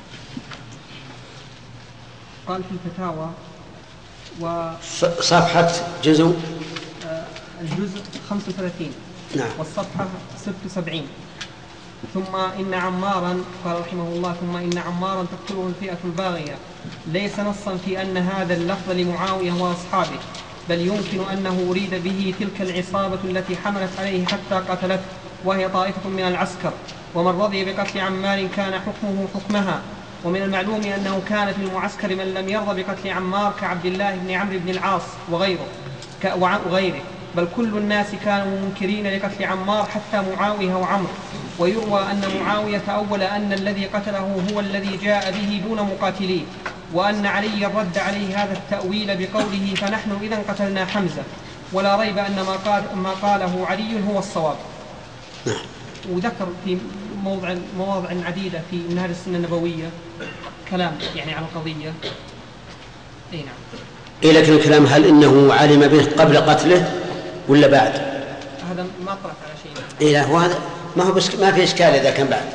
قال في الفتاوى و صفحة جزء الجزء خمسة وثلاثين نعم والصفحة ستة وسبعين. ثم إن عمارا قال رحمه الله ثم إن عمارا تقتله الفئة الباغية ليس نصا في أن هذا اللفظ لمعاوية وأصحابه، بل يمكن أنه أريد به تلك العصابة التي حملت عليه حتى قتلته، وهي طائفة من العسكر، ومن رضي بقتل عمار كان حكمه حكمها. ومن المعلوم أنه كان في المعسكر من لم يرضى بقتل عمار كعبد الله بن عمرو بن العاص وغيره وغيره بل كل الناس كانوا منكرين لقتل عمار حتى معاوية وعمرو. ويروى أن معاوية أول أن الذي قتله هو الذي جاء به دون مقاتليه، وأن علي رد عليه هذا التأويل بقوله فنحن إذن قتلنا حمزة، ولا ريب أن ما, قال ما قاله علي هو الصواب. وذكر في موضع مواضع عديدة في منهج السنة النبوية كلام يعني عن القضية. أي نعم. إيه لكن الكلام هل إنه علم به قبل قتله ولا بعد؟ هذا ما طرح على شيء. إيه لا وهذا ما هو بس ما في إشكال إذا كان بعد.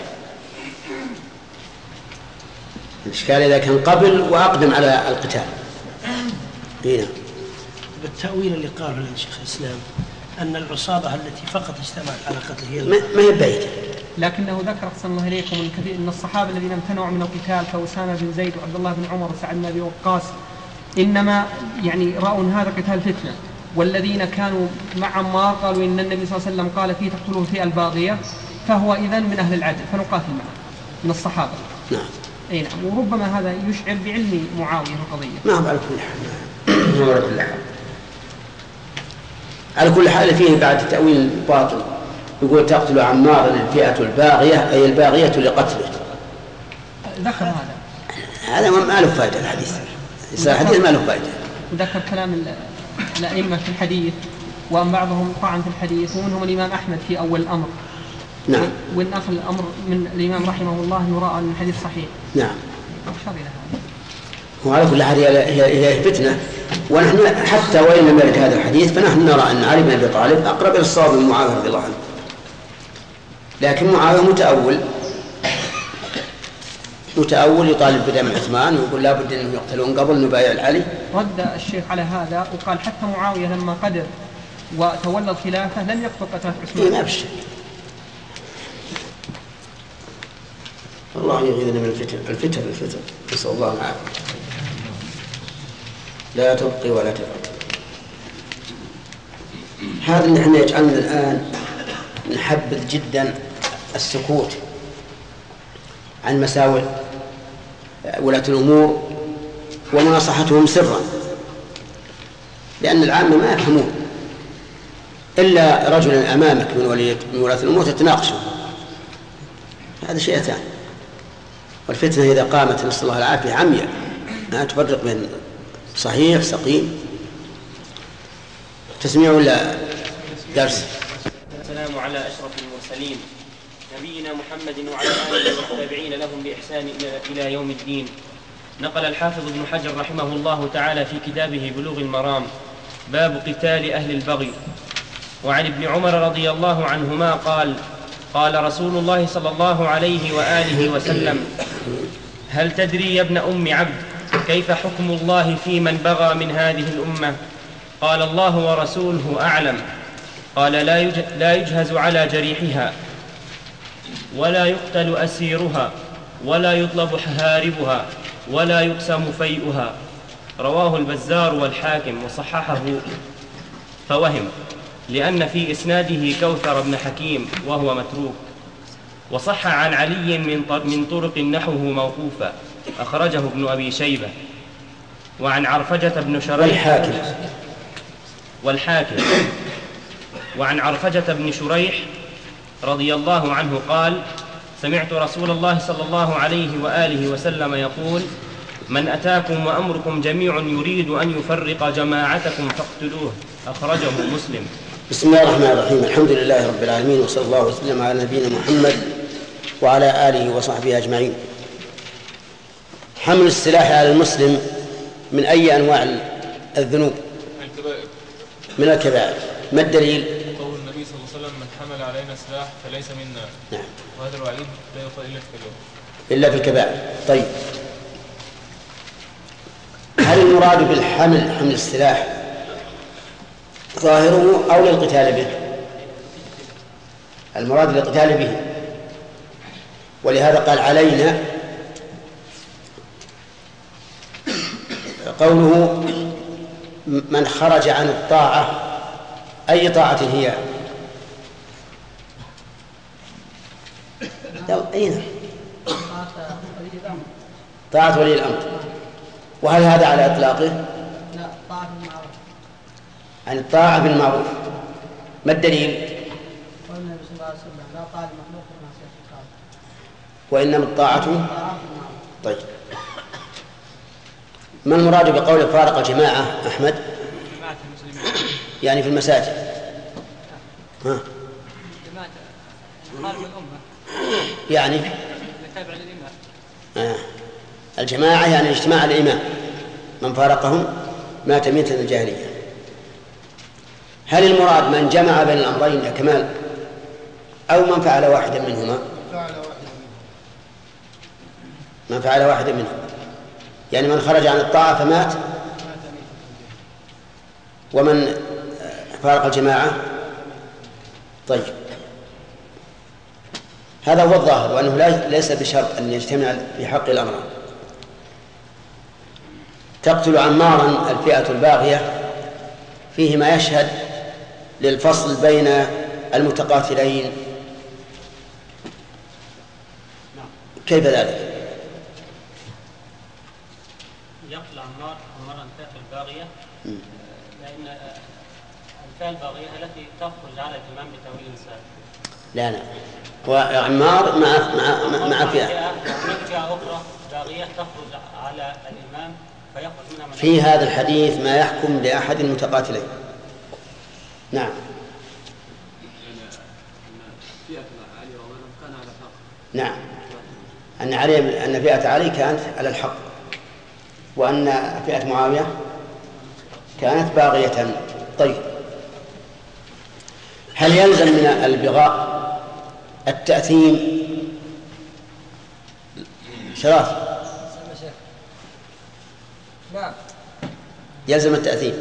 الإشكال إذا كان قبل وأقدم على القتال. إيه بالتأويل اللي قاله الشيخ الإسلام أن العصابة التي فقط اجتمعت على قتله هي ما هي بعيدة. لكنه ذكر أحسن الله إليكم من كثير من الصحابة الذين امتنعوا من القتال كأسامة بن زيد وعبد الله بن عمر وسعد بن أبي وقاص إنما يعني رأوا أن هذا قتال فتنة، والذين كانوا مع عمار قالوا إن النبي صلى الله عليه وسلم قال فيه تقتلون فئة الباغية فهو إذن من أهل العدل فنقاتل معه من الصحابة. نعم. أي نعم. وربما هذا يشعر بعلم معاوية القضية. نعم على كل حال. على كل حال. على كل حال فيه بعد تأويل باطل يقول تقتل عمار الفئة الباغية أي الباغية لقتله. ذكر هذا. هذا ما له فائدة الحديث. الحديث ما له فائدة. وذكر كلام الأئمة في الحديث وأن بعضهم طعن في الحديث ومنهم الإمام أحمد في أول الأمر. نعم. وإن أخذ الأمر من الإمام رحمه الله يرى أن الحديث صحيح. نعم. أشار إلى هذا. وعلى كل حال هي هي فتنة، ونحن حتى وإن لم يرد هذا الحديث فنحن نرى أن علي بن أبي طالب أقرب إلى الصواب من معاوية رضي الله عنه، لكن معاوية متأول متأول يطالب بدم عثمان ويقول لا بد أنهم يقتلون قبل نبايع العلي. رد الشيخ على هذا وقال حتى معاوية لما قدر وتولى الخلافة لم يقتل قتلة عثمان. إيه ما بشي. الله يغيثنا من الفتن الفتن الفتن نسأل الله العافية. لا تبقي ولا تذر. هذا نحن يجعلنا الآن نحبذ جدا السكوت عن مساوئ ولاة الأمور ومناصحتهم سرا، لأن العامة ما يفهمون إلا رجلا أمامك من ولاة الأمور تتناقشوا، هذا شيء ثاني. والفتنة إذا قامت نسأل الله العافية عمياء ما تفرق بين صحيح سقيم. تسميع ولا درس؟ السلام على أشرف المرسلين نبينا محمد وعلى آله والتابعين لهم بإحسان إلى يوم الدين. نقل الحافظ ابن حجر رحمه الله تعالى في كتابه بلوغ المرام باب قتال أهل البغي. وعن ابن عمر رضي الله عنهما قال قال رسول الله صلى الله عليه وآله وسلم هل تدري يا ابن أم عبد كيف حكم الله في من بغى من هذه الأمة؟ قال الله ورسوله أعلم. قال لا يجهز على جريحها ولا يقتل أسيرها ولا يطلب هاربها ولا يقسم فيئها. رواه البزار والحاكم وصححه فوهم، لأن في إسناده كوثر بن حكيم وهو متروك. وصح عن علي من طرق نحوه موقوفا، أخرجه ابن أبي شيبة. وعن عرفجة بن شريح والحاكم, والحاكم وعن عرفجة بن شريح رضي الله عنه قال سمعت رسول الله صلى الله عليه وآله وسلم يقول من أتاكم وأمركم جميع يريد أن يفرق جماعتكم فاقتلوه. أخرجه مسلم. بسم الله الرحمن الرحيم. الحمد لله رب العالمين، وصلى الله وسلم على نبينا محمد وعلى آله وصحبه أجمعين. حمل السلاح على المسلم من أي أنواع الذنوب؟ الكبائر. من الكبائر. ما الدليل؟ قول النبي صلى الله عليه وسلم من حمل علينا سلاح فليس منا. نعم. وهذا الوعيد لا يقال إلا في الكبائر. إلا في الكبائر. طيب، هل المراد بالحمل حمل السلاح ظاهره أو للقتال به؟ المراد للقتال به، ولهذا قال علينا. قوله من خرج عن الطاعة، أي طاعة هي؟ أين؟ طاعة ولي الأمر. وهل هذا على إطلاقه؟ لا، طاعة بالمعروف. عن الطاعة بالمعروف. ما الدليل؟ قال النبي صلى الله عليه وسلم لا طاعة المخلوق في معصية الخالق، وإنما الطاعة. طيب، ما المراد بقول فارق الجماعة أحمد؟ جماعة المسلمين يعني في المساجد. ها؟ جماعة خارج الأمة يعني يتابع للإمام. آه. الجماعة يعني اجتماع الإمام، من فارقهم مات ميتة الجاهلية. هل المراد من جمع بين الأمرين يا كمال أو من فعل واحدا منهما؟ من فعل واحدا منهما، يعني من خرج عن الطاعة فمات، ومن فارق الجماعة. طيب، هذا هو الظاهر، وأنه ليس بشرط أن يجتمع في حق الأمرين. تقتل عمارا الفئة الباغية فيه ما يشهد للفصل بين المتقاتلين، كيف ذلك؟ يقتل عمار عمارا الفئة الباغية لأن الفئة الباغية التي تخرج على الإمام بتأويل الإنسان. لا لا، وعمار مع مع مع فئة. فئة أخرى باغية تخرج على الإمام فيخرج منها من. في هذا الحديث ما يحكم لأحد المتقاتلين. نعم. نعم، أن علي أن فئة علي كانت على الحق، وأن فئة معاوية كانت باغية. طيب، هل يلزم من البغاء التأثيم؟ شراف. نعم، يلزم التأثيم.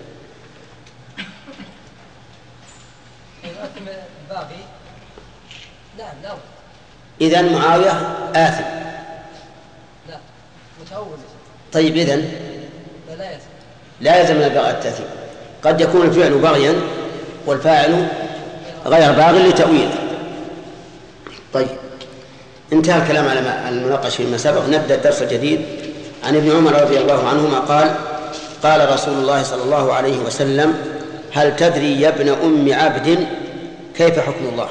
يؤثم الباغي. نعم، لا. إذن معاوية آثم. لا، متأول. طيب، إذن لا يلزم. لا يلزم من البغاء التأثيم. قد يكون الفعل بغيا والفاعل غير باغ لتأويله. طيب، انتهى الكلام على المناقشة فيما سبق. نبدأ الدرس الجديد. عن ابن عمر رضي الله عنهما قال قال رسول الله صلى الله عليه وسلم هل تدري يا ابن أم عبد كيف حكم الله؟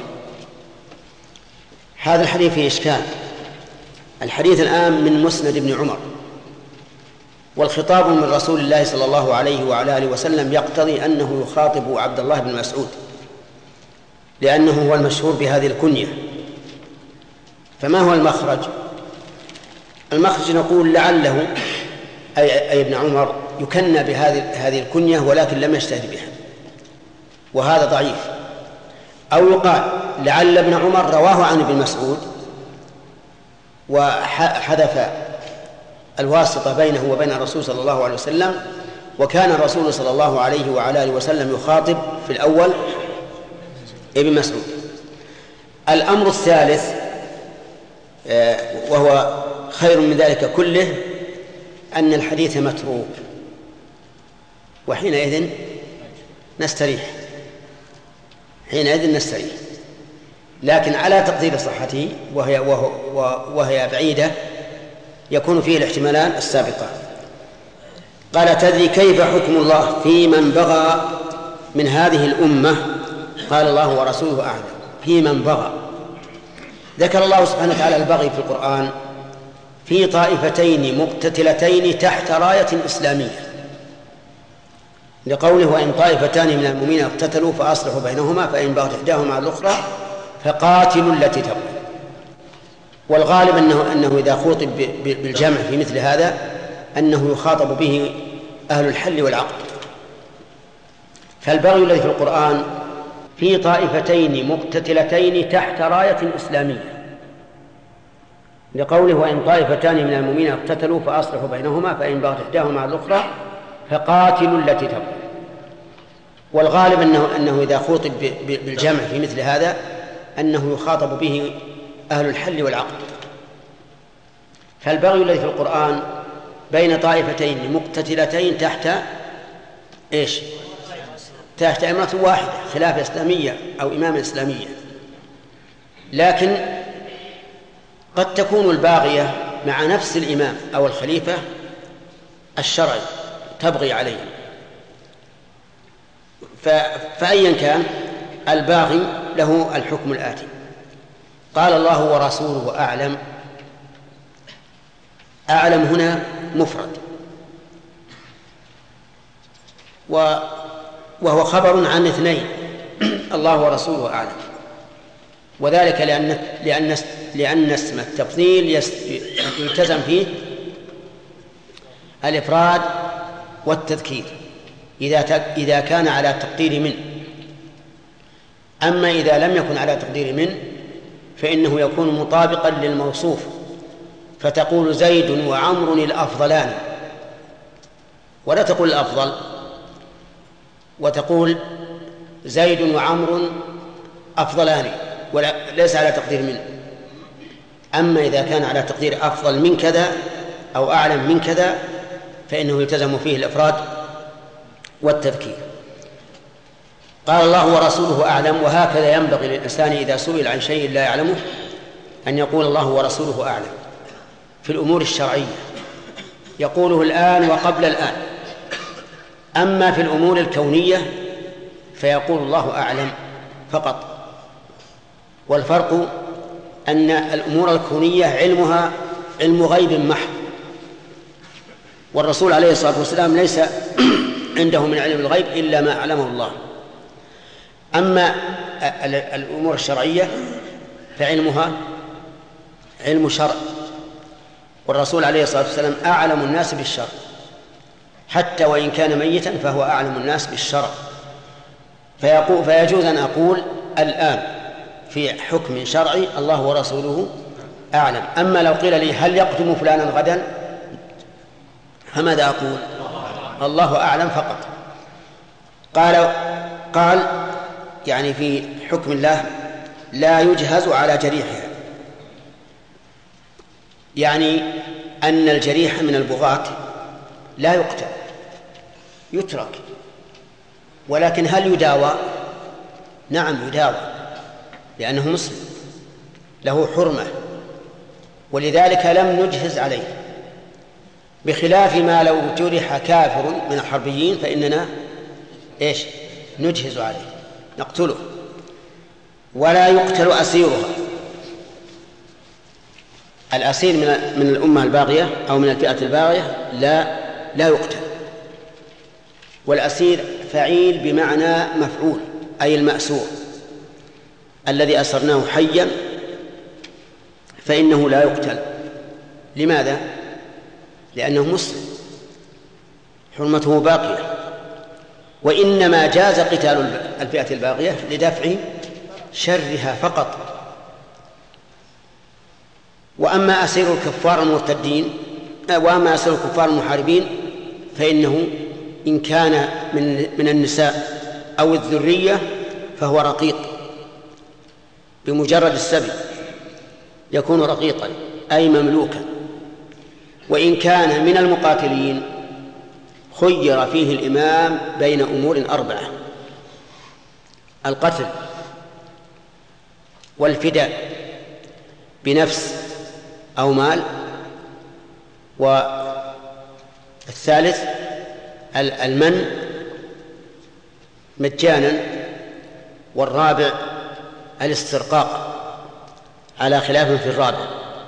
هذا الحديث فيه إشكال. الحديث الآن من مسند ابن عمر، والخطاب من رسول الله صلى الله عليه وعلى آله وسلم يقتضي أنه يخاطب عبد الله بن مسعود، لأنه هو المشهور بهذه الكنية. فما هو المخرج؟ المخرج نقول لعله أي, أي ابن عمر يكنى بهذه هذه الكنية ولكن لم يشتهر بها، وهذا ضعيف. أو يقال لعل ابن عمر رواه عن ابن مسعود وحذف الواسطة بينه وبين الرسول صلى الله عليه وسلم، وكان الرسول صلى الله عليه وعلى آله وسلم يخاطب في الأول ابن مسعود. الأمر الثالث وهو خير من ذلك كله أن الحديث متروك، وحينئذ نستريح حينئذ نستريح لكن على تقدير صحته وهي, وهي بعيدة يكون فيه الاحتمالان السابقان. قال: تدري كيف حكم الله في من بغى من هذه الأمة؟ قال: الله ورسوله أعلم. في من بغى، ذكر الله سبحانه وتعالى البغي في القرآن في طائفتين مقتتلتين تحت راية إسلامية، لقوله: وإن طائفتان من المؤمنين اقتتلوا فأصلحوا بينهما فإن بغت إحداهما على الأخرى فقاتلوا التي تبغي. والغالب أنه, أنه إذا خوطب بالجمع في مثل هذا أنه يخاطب به أهل الحل والعقد. فالبغي الذي في القرآن في طائفتين مقتتلتين تحت راية إسلامية، لقوله: وإن طائفتان من المؤمنين اقتتلوا فأصلحوا بينهما فإن بغت إحداهما على الأخرى فقاتلوا التي تبغي. والغالب أنه, أنه إذا خوطب بالجمع في مثل هذا أنه يخاطب به أهل الحل والعقد. فالبغي الذي في القرآن بين طائفتين مقتتلتين تحت إيش؟ تحت إمرة واحدة، خلافة إسلامية أو إمامة إسلامية. لكن قد تكون الباغية مع نفس الإمام أو الخليفة الشرعي تبغي عليه، فأيا كان الباغي له الحكم الآتي. قال: الله ورسوله أعلم. أعلم هنا مفرد، وهو خبر عن اثنين، الله ورسوله أعلم، وذلك لأن لأن لأن اسم التفضيل يلتزم فيه الإفراد والتذكير إذا إذا كان على تقدير من. أما إذا لم يكن على تقدير من فإنه يكون مطابقا للموصوف، فتقول: زيد وعمر الأفضلان، ولا تقول الأفضل، وتقول زيد وعمر أفضلان، ولا ليس على تقدير من. أما إذا كان على تقدير أفضل من كذا أو أعلم من كذا فإنه يلتزم فيه الإفراد والتذكير. قال: الله ورسوله أعلم. وهكذا ينبغي للإنسان إذا سئل عن شيء لا يعلمه أن يقول: الله ورسوله أعلم. في الأمور الشرعية يقوله الآن وقبل الآن. أما في الأمور الكونية فيقول: الله أعلم فقط. والفرق أن الأمور الكونية علمها علم غيب محض، والرسول عليه الصلاة والسلام ليس عنده من علم الغيب إلا ما أعلمه الله. أما الأمور الشرعية فعلمها علم شرع، والرسول عليه الصلاة والسلام أعلم الناس بالشرع، حتى وإن كان ميتا فهو أعلم الناس بالشرع. فيقول فيجوز أن أقول الآن في حكم شرعي: الله ورسوله أعلم. أما لو قيل لي: هل يقدم فلانا غدا؟ فماذا أقول؟ الله أعلم فقط. قال قال يعني في حكم الله: لا يجهز على جريحها، يعني أن الجريح من البغاة لا يقتل، يترك. ولكن هل يداوى؟ نعم يداوى، لأنه مسلم له حرمة، ولذلك لم نجهز عليه، بخلاف ما لو جرح كافر من الحربيين فإننا إيش؟ نجهز عليه، نقتله. ولا يقتل أسيرها. الأسير من من الأمة الباغية أو من الفئة الباغية لا لا يقتل. والأسير فعيل بمعنى مفعول، أي المأسور الذي أسرناه حيا فإنه لا يقتل. لماذا؟ لأنه مسلم حرمته باقية، وإنما جاز قتال الفئة الباغية لدفع شرها فقط. وأما أسير الكفار المرتدين وأما أسير الكفار المحاربين فإنه إن كان من من النساء أو الذرية فهو رقيق، بمجرد السبي يكون رقيقا أي مملوكا. وإن كان من المقاتلين خير فيه الإمام بين أمور أربعة: القتل والفداء بنفس أو مال، والثالث المن مجانا، والرابع الاسترقاق على خلاف في الرابع.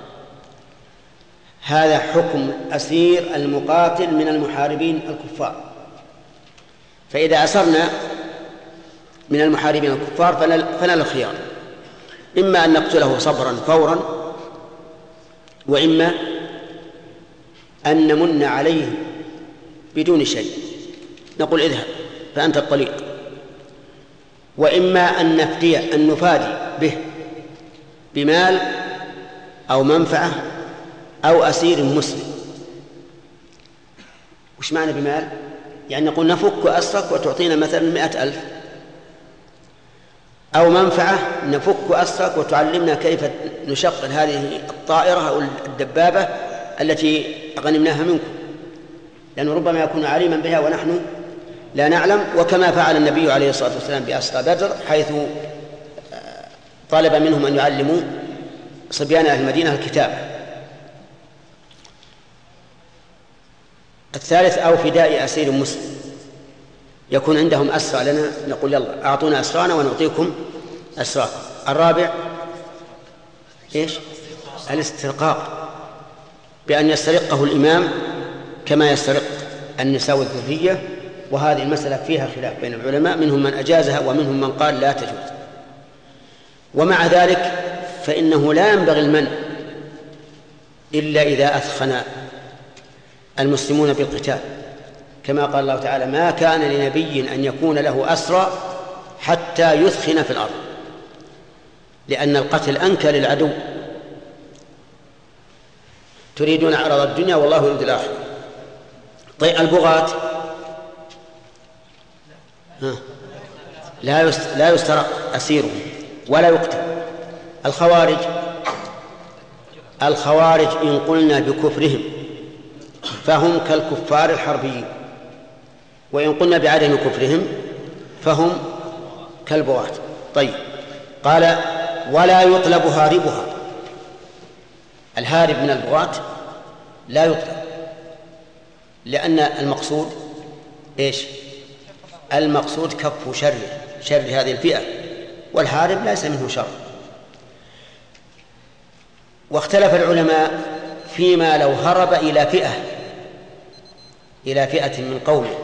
هذا حكم أسير المقاتل من المحاربين الكفار. فإذا أسرنا من المحاربين الكفار فلنا الخيار: إما أن نقتله صبرا فورا، وإما أن نمن عليه بدون شيء، نقول اذهب فأنت الطليق، وإما أن نفدي أن نفادي به بمال أو منفعة أو أسير مسلم. وش معنى بمال؟ يعني نقول نفك أسرك وتعطينا مثلا مئة ألف، أو منفعة نفك أسرك وتعلمنا كيف نشغل هذه الطائرة أو الدبابة التي غنمناها منكم، لأنه ربما يكون عليما بها ونحن لا نعلم، وكما فعل النبي عليه الصلاة والسلام بأسرى بدر، حيث طلب منهم أن يعلموا صبيان أهل المدينة الكتاب. الثالث أو فداء أسير مسلم، يكون عندهم أسرى لنا، نقول يلا أعطونا أسرانا ونعطيكم أسراكم. الرابع إيش؟ الاسترقاق، بأن يسترقه الإمام كما يسترق النساء والذرية، وهذه المسألة فيها خلاف بين العلماء، منهم من أجازها ومنهم من قال لا تجوز. ومع ذلك فإنه لا ينبغي المنع إلا إذا أثخن المسلمون بالقتال، كما قال الله تعالى: ما كان لنبي أن يكون له أسرى حتى يثخن في الأرض، لأن القتل أنكى للعدو. تريدون عرض الدنيا والله يريد الآخرة. طيب البغاة لا لا يسترق أسيرهم ولا يقتل. الخوارج الخوارج إن قلنا بكفرهم فهم كالكفار الحربيين، وإن قلنا بعدم كفرهم فهم كالبغاة. طيب قال: ولا يطلب هاربها. الهارب من البغاة لا يطلب، لأن المقصود إيش؟ المقصود كف شر شر هذه الفئة، والهارب ليس منه شر. واختلف العلماء فيما لو هرب إلى فئة إلى فئة من قومه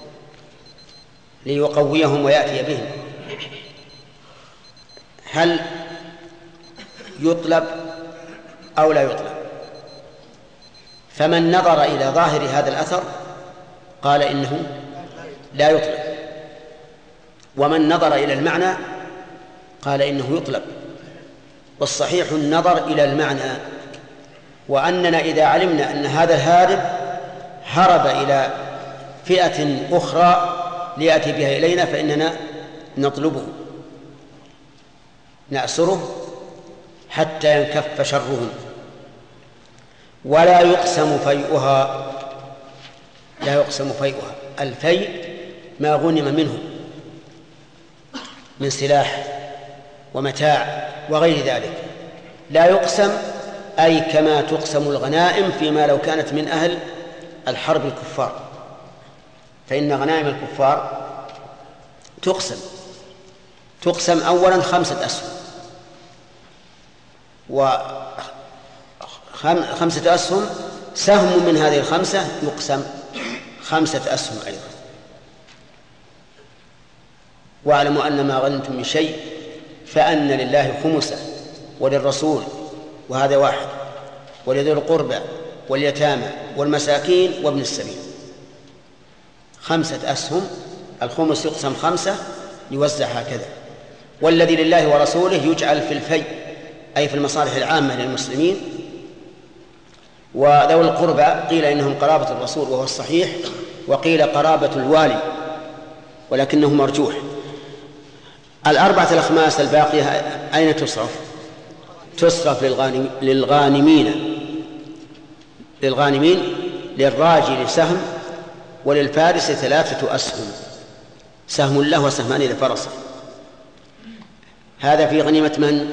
ليقويهم ويأتي بهم، هل يطلب أو لا يطلب؟ فمن نظر إلى ظاهر هذا الأثر قال إنه لا يطلب، ومن نظر إلى المعنى قال إنه يطلب. والصحيح النظر إلى المعنى، وأننا إذا علمنا أن هذا الهارب هرب إلى فئة أخرى ليأتي بها إلينا فإننا نطلبه، نأسره حتى ينكف شرهم. ولا يقسم فيئها، لا يقسم فيئها. الفيء ما غنم منه من سلاح ومتاع وغير ذلك، لا يقسم أي كما تقسم الغنائم فيما لو كانت من أهل الحرب الكفار، فإن غنائم الكفار تقسم تقسم أولا خمسة أسهم، وخمسة أسهم سهم من هذه الخمسة يقسم خمسة أسهم أيضا. واعلموا أن ما غنمتم من شيء فأن لله خمسه وللرسول وهذا واحد، ولذي القربى واليتامى والمساكين وابن السبيل، خمسة أسهم، الخمس يقسم خمسة يوزع هكذا. والذي لله ورسوله يجعل في الفي، أي في المصالح العامة للمسلمين. وذوي القربى قيل إنهم قرابة الرسول وهو الصحيح، وقيل قرابة الوالي ولكنه مرجوح. الأربعة الأخماس الباقية أين تصرف؟ تصرف للغانم للغانمين للغانمين للراجل سهم وللفارس ثلاثة أسهم، سهم له وسهمان لفرسه. هذا في غنيمة من؟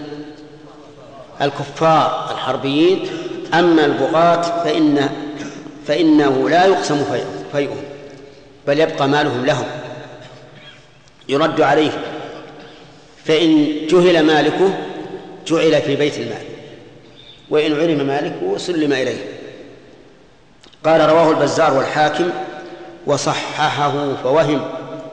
الكفار الحربيين. أما البغاة فإن فإنه لا يقسم فيئهم بل يبقى مالهم لهم يرد عليه، فإن جهل مالكه جعل في بيت المال، وإن علم مالكه سلم إليه. قال رواه البزار والحاكم وصححه فوهم.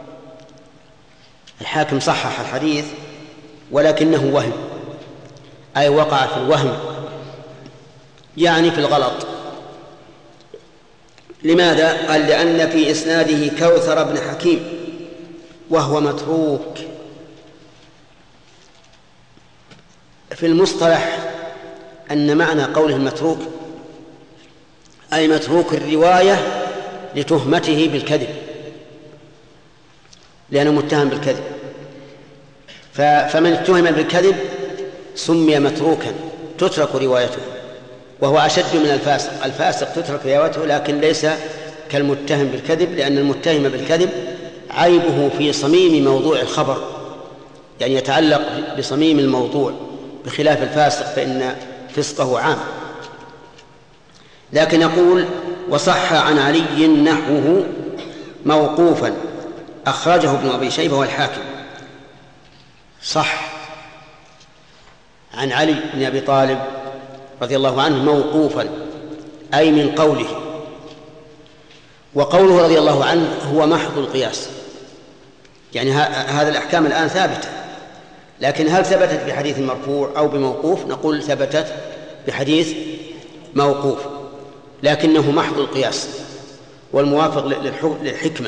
الحاكم صحح الحديث ولكنه وهم، أي وقع في الوهم يعني في الغلط. لماذا؟ قال لأن في إسناده كوثر بن حكيم وهو متروك. في المصطلح أن معنى قوله المتروك أي متروك الرواية لتهمته بالكذب، لأنه متهم بالكذب، فمن اتهم بالكذب سمي متروكا تترك روايته، وهو أشد من الفاسق. الفاسق تترك روايته لكن ليس كالمتهم بالكذب، لأن المتهم بالكذب عيبه في صميم موضوع الخبر، يعني يتعلق بصميم الموضوع، بخلاف الفاسق فإن فسقه عام. لكن يقول وصح عن علي نحوه موقوفا أخرجه ابن أبي شيبة والحاكم. صح عن علي بن أبي طالب رضي الله عنه موقوفا أي من قوله، وقوله رضي الله عنه هو محض القياس، يعني هذا الأحكام الآن ثابتة، لكن هل ثبتت بحديث مرفوع أو بموقوف؟ نقول ثبتت بحديث موقوف، لكنه محض القياس والموافق للحكمة.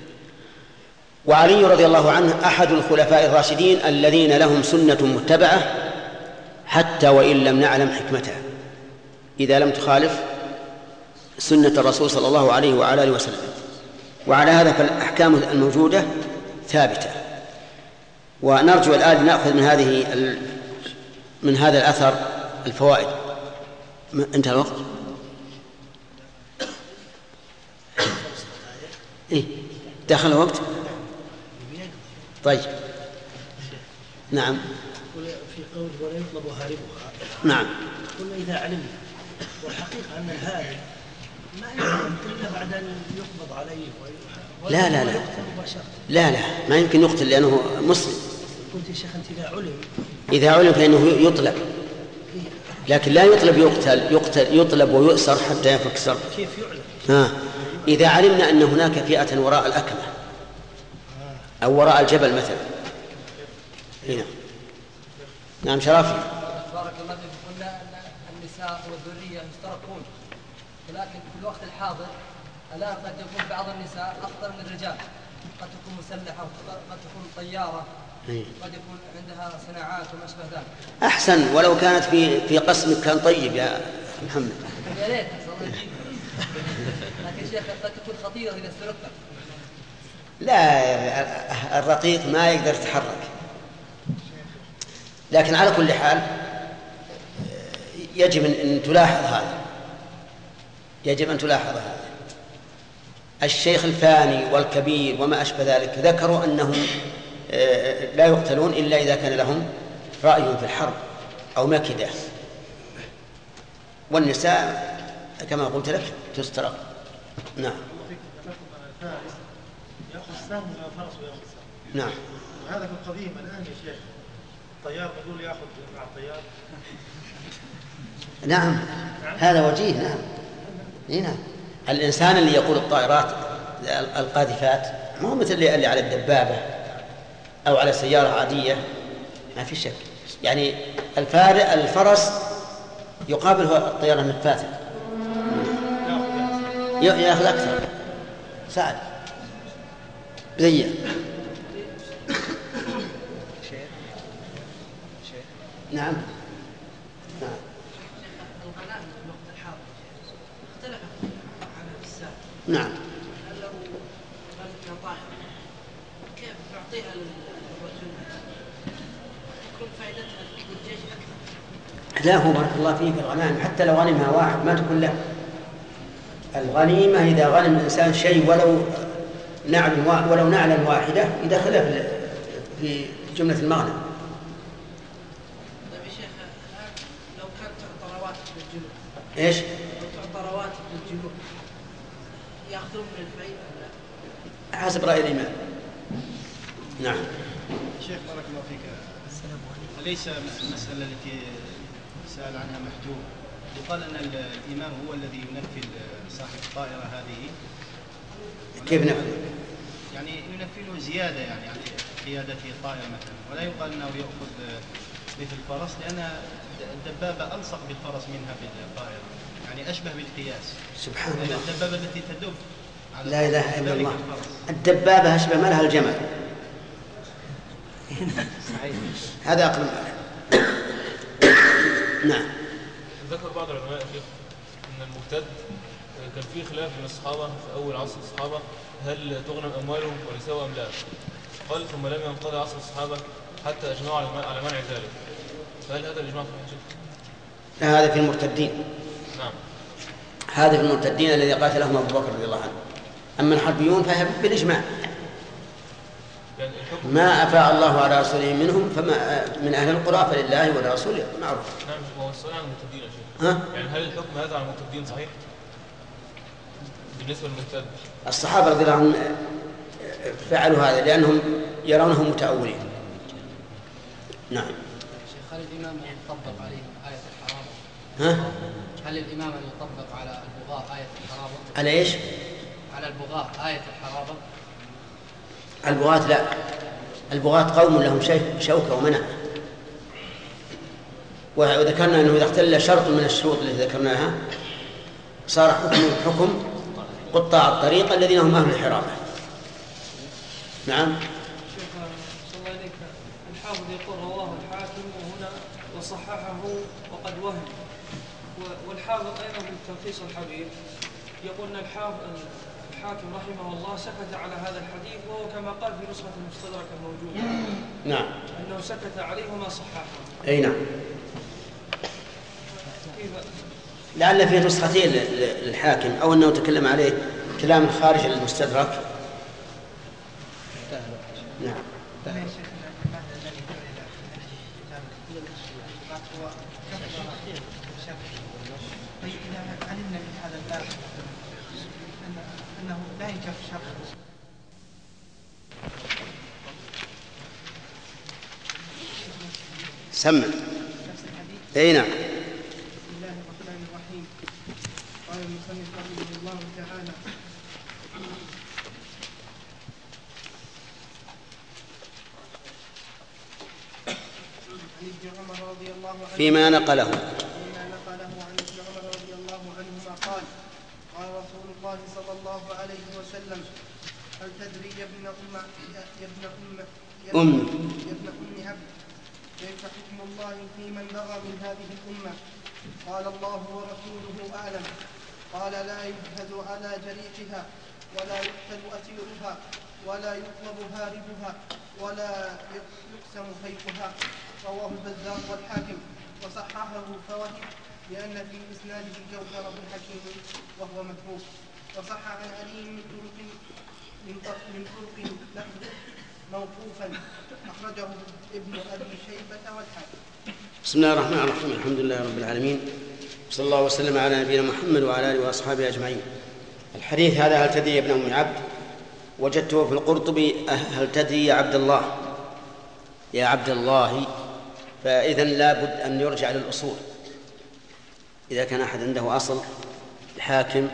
وعلي رضي الله عنه أحد الخلفاء الراشدين الذين لهم سنة متبعة حتى وإن لم نعلم حكمتها، إذا لم تخالف سنة الرسول صلى الله عليه وعلى آله وسلم. وعلى هذا فالأحكام الموجودة ثابتة. ونرجو الآن نأخذ من هذه من هذا الأثر الفوائد. انتهى الوقت؟ إيه؟ دخل الوقت؟ طيب نعم. في قول ولا يطلب هاربها. نعم. قلنا إذا علمنا، والحقيقة أن الهارب ما يمكن إلا بعد أن يقبض عليه لا لا لا لا لا ما يمكن يقتل لأنه مسلم. قلت يا شيخ أنت إذا علم إذا علم فإنه يطلب، لكن لا يطلب يقتل يقتل يطلب ويؤسر حتى يفك سر. كيف يعلم؟ ها إذا علمنا أن هناك فئة وراء الأكمة أو وراء الجبل مثلا. هنا نعم شرافي. بارك الله فيكم. قلنا أن النساء والذرية يشتركون، ولكن في الوقت الحاضر الآن قد يكون بعض النساء أخطر من الرجال، قد تكون مسلحة وقد تكون طيارة، قد يكون عندها صناعات وما أشبه ذلك. أحسن ولو كانت في في قسم كان طيب يا محمد. يا ريت لكن شيخ قد تكون خطيرة إذا استرقت. لا الرقيق ما يقدر يتحرك، لكن على كل حال يجب أن تلاحظ هذا، يجب أن تلاحظ هذا. الشيخ الفاني والكبير وما أشبه ذلك ذكروا أنهم لا يقتلون إلا إذا كان لهم رأي في الحرب أو مكدة، والنساء كما قلت لك تسترق. نعم. يأخذ السهم من الفرس ويأخذ السهم. نعم. هذا في القديم. الآن يا شيخ الطيار يقول يأخذ مع الطيار. نعم هذا وجيه. نعم نعم. الإنسان اللي يقول الطائرات القاذفات ما هو مثل اللي على الدبابة أو على سيارة عادية، ما في شك. يعني الفرس يقابله الطيارة النفاثة يأخذ أكثر. سعد زيه. نعم نعم. الغنائم في الوقت الحاضر اختلف عنها في السابق. نعم. لو غنمنا طائرة كيف نعطيها للرجل تكون فائدتها للجيش أكثر؟ لا، هو بارك الله فيك الغنائم حتى لو غنمها واحد ما تكون له. الغنيمة إذا غنم الإنسان شيء ولو نعل ولو نعلا واحدة يدخلها في جملة المغنم. طيب يا شيخ لو كانت تعطى رواتب للجنود ايش؟ لو تعطى رواتب للجنود يأخذون من الفيء ولا؟ حسب رأي الإمام. نعم. شيخ بارك الله فيك، أليس المسألة التي سأل عنها محجوب يقال أن الإمام هو الذي ينفذ صاحب الطائرة هذه؟ كيف نفذ؟ يعني ينفذ له زيادة يعني عن قيادته الطائرة مثلا، ولا يقال أنه يأخذ مثل الفرس لأن الدبابة ألصق بالفرس منها بالطائرة، يعني أشبه بالقياس. سبحان الله. الدبابة التي تدب على لا إله إلا الله. الدبابة أشبه ما لها الجمل. صحيح. هذا أقل. نعم. ذكر بعض العلماء يا شيخ ان المرتد كان في خلاف بين الصحابه في اول عصر الصحابه هل تغنم اموالهم ونساء ام لا؟ قال ثم لم ينقضي عصر الصحابه حتى اجمعوا على منع ذلك. فهل هذا الاجماع صحيح يا شيخ؟ هذا في المرتدين. نعم. هذا في المرتدين الذي قاتلهم ابو بكر رضي الله عنه. اما الحربيون فهي بالاجماع. ما أفاء الله على رسوله منهم فما من أهل القرى فلله ولرسوله معروف. نعم. هو السؤال عن المرتدين يا شيخ. ها؟ يعني هل الحكم هذا على المرتدين صحيح؟ بالنسبة للمرتد. الصحابة رضي الله عنهم فعلوا هذا لأنهم يرونه متأولين. نعم. شيخ هل الإمام أن يطبق عليهم آية الحرابة؟ ها؟ هل الإمام أن يطبق على البغاة آية الحرابة؟ على إيش؟ على البغاة آية الحرابة. البغاة لا، البغاة قوم لهم شوكة ومنع، وذكرنا أنه إذا اختل شرط من الشروط التي ذكرناها صار حكم حكم قطاع الطريق الذين هم أهل الحرابة. نعم. شيخ صلى الله عليك الحافظ يقول رواه الحاكم وهنا وصححه وقد وهم، والحافظ أيضا من تلخيص الحبيب يقول أن الحافظ الحاكم رحمه الله سكت على هذا الحديث، وهو كما قال في نسخة المستدرك الموجودة. نعم. أنه سكت عليه وما صححه. أي نعم. لعل فيه نسختين للحاكم أو أنه تكلم عليه كلام خارج المستدرك. نعم. طيب إذا علمنا من هذا الباب أنه لا ينكف شرط سمع. أي نعم. بسم الله الرحمن الرحيم. قال المصنف رحمه الله تعالى عن ابن عمر رضي الله عنه فيما نقله فيما نقله عن ابن عمر رضي الله عنهما قال قال رسول الله صلى الله عليه وسلم هل تدري يا ابن أم يا ابن أم يا أم يا ابن أم عبد كيف حكم الله في من بغى من هذه الأمة؟ قال الله ورسوله أعلم. قال لا يجهز على جريحها ولا يقتل أسيرها ولا يطلب هاربها ولا يقسم فيئها. رواه البزار والحاكم وصححه فوهم لأن في إسناده جوهر بن حكيم وهو متروك. وصح عن علي من طرق من طرق له موقوفا أخرجه ابن أبي شيبة والحاكم. بسم الله الرحمن الرحيم. الحمد لله رب العالمين، صلى الله وسلم على نبينا محمد وعلى آله وأصحابه أجمعين. الحديث هذا هل تدري يا ابن أم عبد وجدته في القرطبي هل تدري يا عبد الله يا عبد الله، فإذن لابد أن يرجع للأصول. إذا كان أحد عنده أصل الحاكم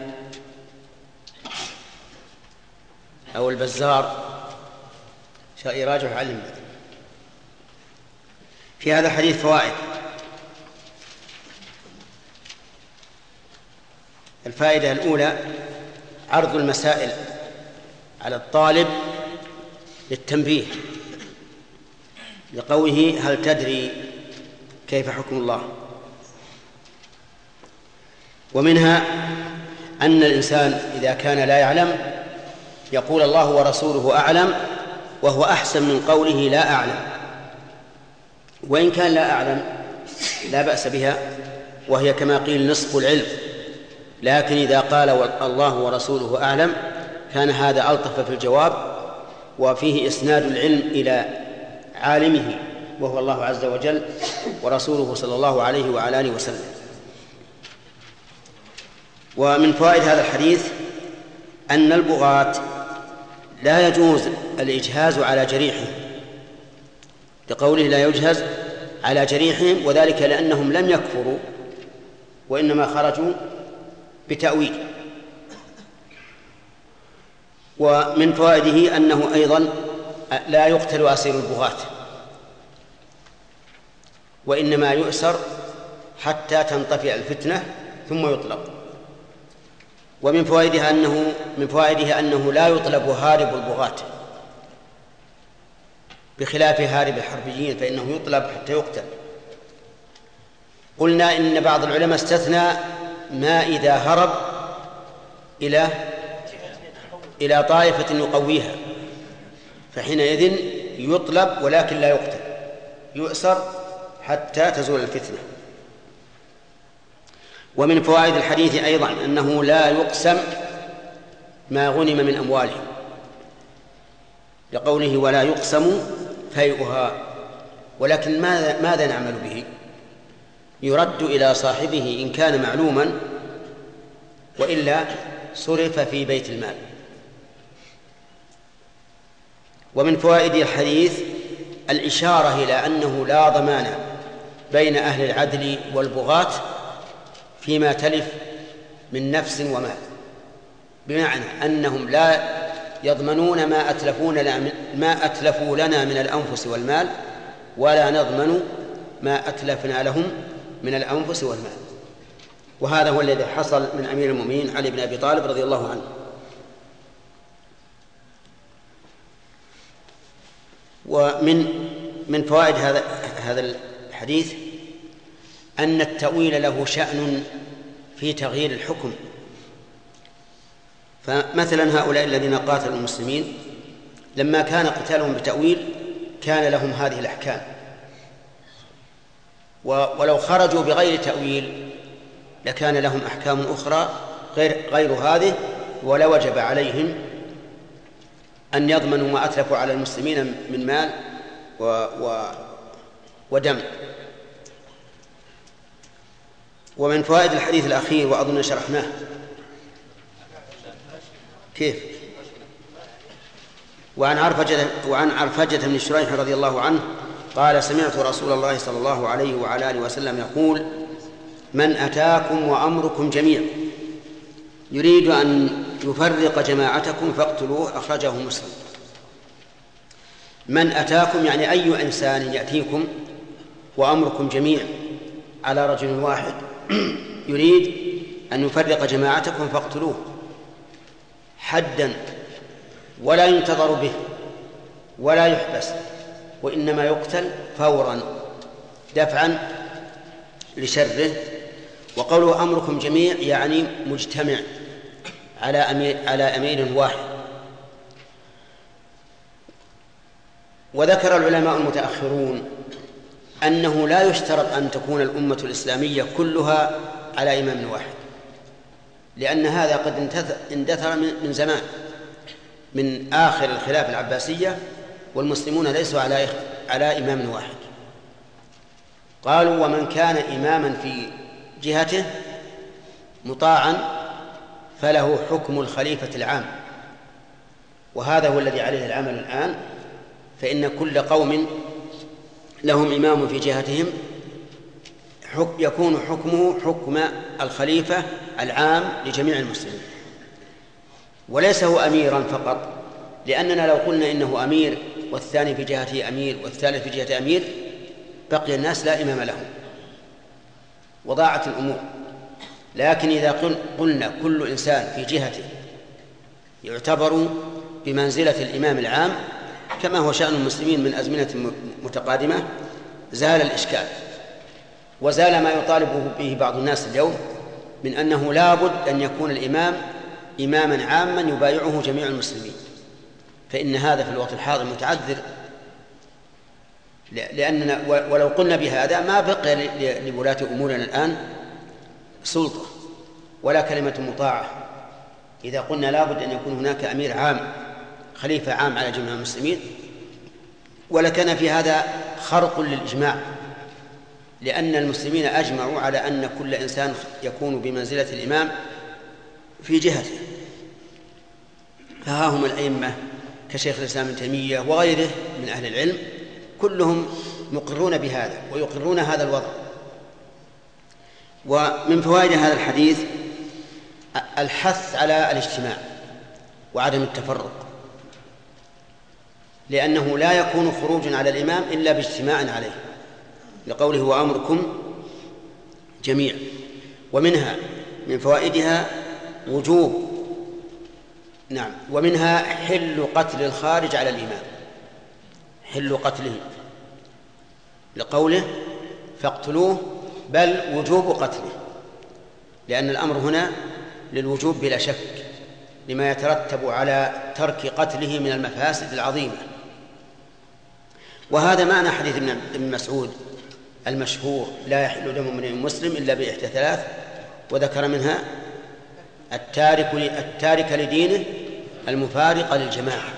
أو البزار يراجع علم. في هذا الحديث فوائد. الفائدة الأولى عرض المسائل على الطالب للتنبيه، لقوله هل تدري كيف حكم الله؟ ومنها أن الإنسان إذا كان لا يعلم يقول الله ورسوله أعلم، وهو أحسن من قوله لا أعلم. وإن كان لا أعلم لا بأس بها، وهي كما قيل نصف العلم، لكن إذا قال الله ورسوله أعلم كان هذا ألطف في الجواب، وفيه إسناد العلم إلى عالمه وهو الله عز وجل ورسوله صلى الله عليه وعلى آله وسلم. ومن فوائد هذا الحديث أن البغاة لا يجوز الإجهاز على جريحهم، لقوله لا يجهز على جريحهم، وذلك لأنهم لم يكفروا وإنما خرجوا بتأويل. ومن فوائده أنه أيضا لا يقتل أسير البغاة، وإنما يؤسر حتى تنطفئ الفتنة ثم يطلق. ومن فوائدها أنه من فوائده أنه لا يطلب هارب البغاة، بخلاف هارب الحربيين فإنه يطلب حتى يقتل. قلنا إن بعض العلماء استثنى ما إذا هرب إلى إلى طائفة يقويها، فحينئذ يطلب ولكن لا يقتل، يؤسر حتى تزول الفتنة. ومن فوائد الحديث أيضا أنه لا يقسم ما غنم من أموالهم، لقوله ولا يقسم فيئها. ولكن ماذا, ماذا نعمل به؟ يرد إلى صاحبه إن كان معلوما، وإلا صرف في بيت المال. ومن فوائد الحديث الإشارة إلى أنه لا ضمان بين أهل العدل والبغاة فيما تلف من نفس ومال، بمعنى أنهم لا يضمنون ما أتلفون ما أتلفوا لنا من الأنفس والمال، ولا نضمن ما أتلفنا لهم من الأنفس والمال. وهذا هو الذي حصل من أمير المؤمنين علي بن أبي طالب رضي الله عنه. ومن من فوائد هذا هذا الحديث أن التأويل له شأن في تغيير الحكم. فمثلا هؤلاء الذين قاتلوا المسلمين لما كان قتالهم بتأويل كان لهم هذه الأحكام، ولو خرجوا بغير تأويل لكان لهم أحكام أخرى غير, غير هذه، ولا وجب عليهم أن يضمنوا ما أتلفوا على المسلمين من مال و و ودم. ومن فوائد الحديث الأخير وأظن شرحناه كيف وعن عرفجة, وعن عرفجة بن شريح رضي الله عنه قال سمعت رسول الله صلى الله عليه وعلى آله وسلم يقول من أتاكم وأمركم جميع يريد أن يفرق جماعتكم فاقتلوه، أخرجه مسلم. من أتاكم يعني أي إنسان يأتيكم وأمركم جميع على رجل واحد يريد أن يفرق جماعتكم فاقتلوه حدا، ولا ينتظر به ولا يحبس، وإنما يقتل فورا دفعا لشره. وقوله أمركم جميع يعني مجتمع على أمير, على أمير واحد. وذكر العلماء المتأخرون أنه لا يشترط أن تكون الأمة الإسلامية كلها على إمام واحد، لأن هذا قد اندثر من زمان، من آخر الخلافة العباسية والمسلمون ليسوا على على إمام واحد. قالوا ومن كان إماما في جهته مطاعا فله حكم الخليفة العام، وهذا هو الذي عليه العمل الآن، فإن كل قوم لهم إمام في جهتهم يكون حكمه حكم الخليفة العام لجميع المسلمين، وليس هو أميرا فقط، لأننا لو قلنا إنه أمير والثاني في جهته أمير والثالث في جهته أمير بقي الناس لا إمام لهم وضاعت الأمور. لكن إذا قلنا كل إنسان في جهته يعتبر بمنزلة الإمام العام كما هو شأن المسلمين من أزمنة متقادمة زال الإشكال، وزال ما يطالب به بعض الناس اليوم من أنه لا بد أن يكون الإمام إماما عاما يبايعه جميع المسلمين، فإن هذا في الوقت الحاضر متعذر، لأننا ولو قلنا بهذا ما بقي لولاة أمورنا الآن سلطة ولا كلمة مطاعة. إذا قلنا لا بد أن يكون هناك أمير عام خليفة عام على جميع المسلمين، ولكان في هذا خرق للإجماع، لأن المسلمين أجمعوا على أن كل إنسان يكون بمنزلة الإمام في جهته. فها هم الأئمة كشيخ الإسلام ابن تيمية وغيره من أهل العلم كلهم مقرون بهذا ويقرون هذا الوضع. ومن فوائد هذا الحديث الحث على الاجتماع وعدم التفرق، لأنه لا يكون خروج على الإمام إلا باجتماع عليه، لقوله وأمركم جميع. ومنها من فوائدها وجوب نعم ومنها حل قتل الخارج على الإمام، حل قتله، لقوله فاقتلوه، بل وجوب قتله، لأن الأمر هنا للوجوب بلا شك لما يترتب على ترك قتله من المفاسد العظيمة. وهذا معنى حديث ابن مسعود المشهور لا يحل دم امرئ مسلم إلا بإحدى ثلاث، وذكر منها التارك التارك لدينه المفارق للجماعة.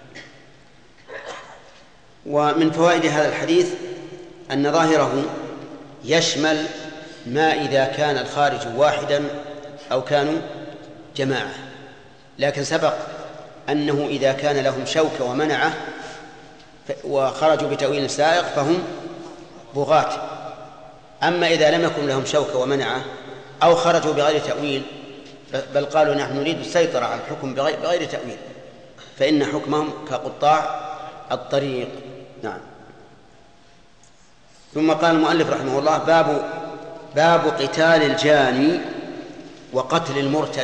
ومن فوائد هذا الحديث أن ظاهره يشمل ما إذا كان الخارج واحدا أو كانوا جماعة، لكن سبق أنه إذا كان لهم شوكة ومنعة وخرجوا بتأويل سائق فهم بغاة. أما إذا لم يكن لهم شوكة ومنعة أو خرجوا بغير تأويل بل قالوا نحن نريد السيطرة على الحكم بغير تأويل فإن حكمهم كقطاع الطريق. نعم. ثم قال المؤلف رحمه الله باب باب قتال الجاني وقتل المرتد.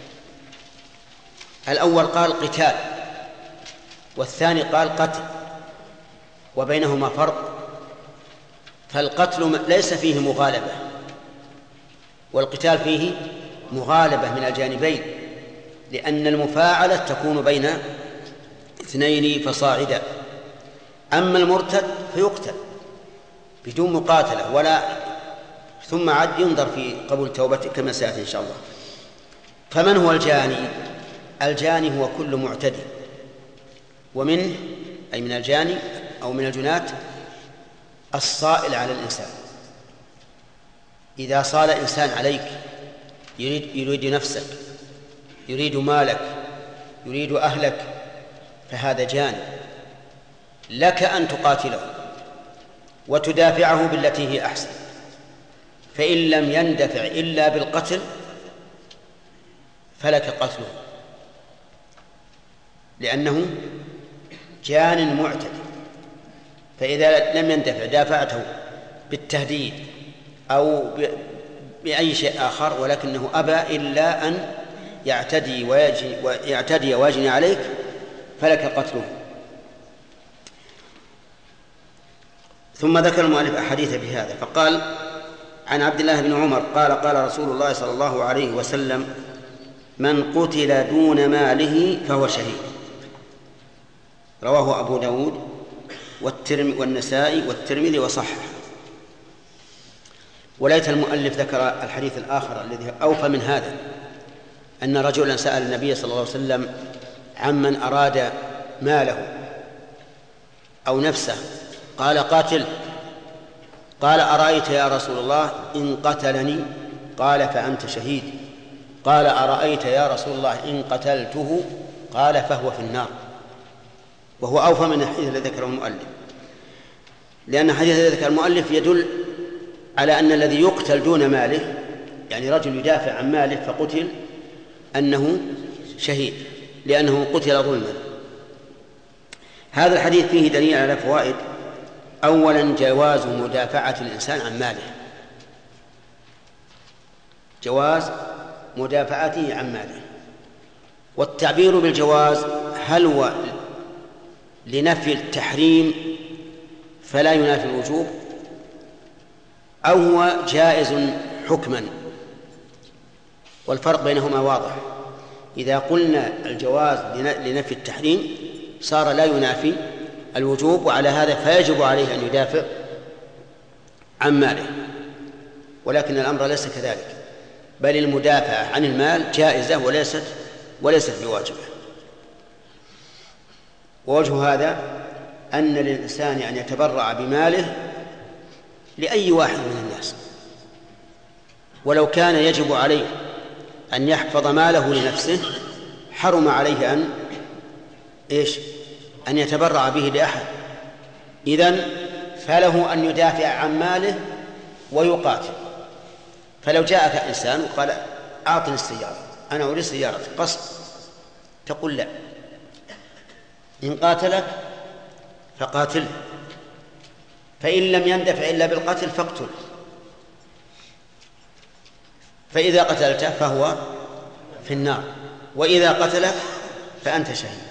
الأول قال قتال والثاني قال قتل، وبينهما فرق. فالقتل ليس فيه مغالبة والقتال فيه مغالبة من الجانبين، لأن المفاعلة تكون بين اثنين فصاعدا. أما المرتد فيقتل بدون مقاتلة ولا ثم عد ينظر في قبول توبته كما سيأتي إن شاء الله. فمن هو الجاني؟ الجاني هو كل معتدي، ومنه أي من الجاني أو من الجنات الصائل على الإنسان. إذا صال إنسان عليك يريد, يريد نفسك، يريد مالك، يريد أهلك، فهذا جاني، لك أن تقاتله وتدافعه بالتي هي أحسن. فإن لم يندفع إلا بالقتل فلك قتله، لأنه جان معتدي. فإذا لم يندفع دافعته بالتهديد أو بأي شيء آخر ولكنه أبى إلا أن يعتدي ويعتدي ويجني عليك فلك قتله. ثم ذكر المؤلف أحاديث في هذا فقال عن عبد الله بن عمر قال قال رسول الله صلى الله عليه وسلم من قتل دون ماله فهو شهيد. رواه أبو داود والنسائي والترمذي وصححه. وليت المؤلف ذكر الحديث الآخر الذي أوفى من هذا، أن رجلا سأل النبي صلى الله عليه وسلم عمن أراد ماله أو نفسه قال قاتل. قال أرأيت يا رسول الله إن قتلني؟ قال فأنت شهيد. قال أرأيت يا رسول الله إن قتلته؟ قال فهو في النار. وهو أوفى من الحديث الذي ذكره المؤلف، لأن الحديث الذي ذكره المؤلف يدل على أن الذي يقتل دون ماله، يعني رجل يدافع عن ماله فقتل، أنه شهيد لأنه قتل ظلما. هذا الحديث فيه دليل على فوائد. أولا جواز مدافعة الإنسان عن ماله، جواز مدافعته عن ماله. والتعبير بالجواز هل هو لنفي التحريم فلا ينافي الوجوب، أو هو جائز حكما؟ والفرق بينهما واضح. إذا قلنا الجواز لنفي التحريم صار لا ينافي الوجوب، وعلى هذا فيجب عليه أن يدافع عن ماله. ولكن الأمر ليس كذلك، بل المدافعة عن المال جائزة وليست وليست بواجبة. ووجه هذا أن للإنسان أن يتبرع بماله لأي واحد من الناس، ولو كان يجب عليه أن يحفظ ماله لنفسه حرم عليه أن إيش أن يتبرع به لأحد. إذن فله أن يدافع عن ماله ويقاتل. فلو جاءك إنسان وقال أعطني السيارة، أنا أريد سيارة قصد، تقول لا، إن قاتلك فقاتله، فإن لم يندفع إلا بالقتل فاقتل، فإذا قتلته فهو في النار، وإذا قتلك فأنت شهيد.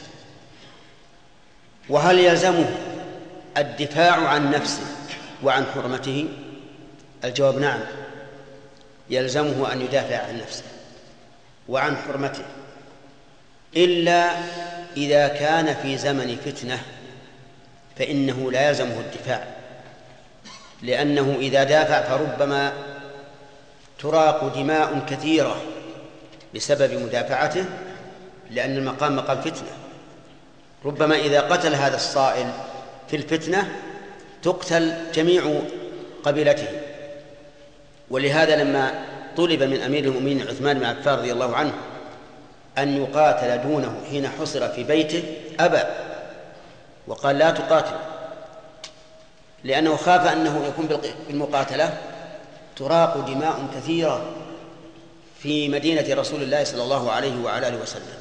وهل يلزمه الدفاع عن نفسه وعن حرمته؟ الجواب نعم، يلزمه أن يدافع عن نفسه وعن حرمته، إلا إذا كان في زمن فتنة فإنه لا يلزمه الدفاع، لأنه إذا دافع فربما تراق دماء كثيرة بسبب مدافعته، لأن المقام مقام فتنة. ربما إذا قتل هذا الصائل في الفتنة تقتل جميع قبيلته. ولهذا لما طلب من أمير المؤمنين عثمان بن عفان رضي الله عنه أن يقاتل دونه حين حصر في بيته أبى وقال لا تقاتل، لأنه خاف أنه يكون بالمقاتلة تراق دماء كثيرة في مدينة رسول الله صلى الله عليه وعلى آله وسلم،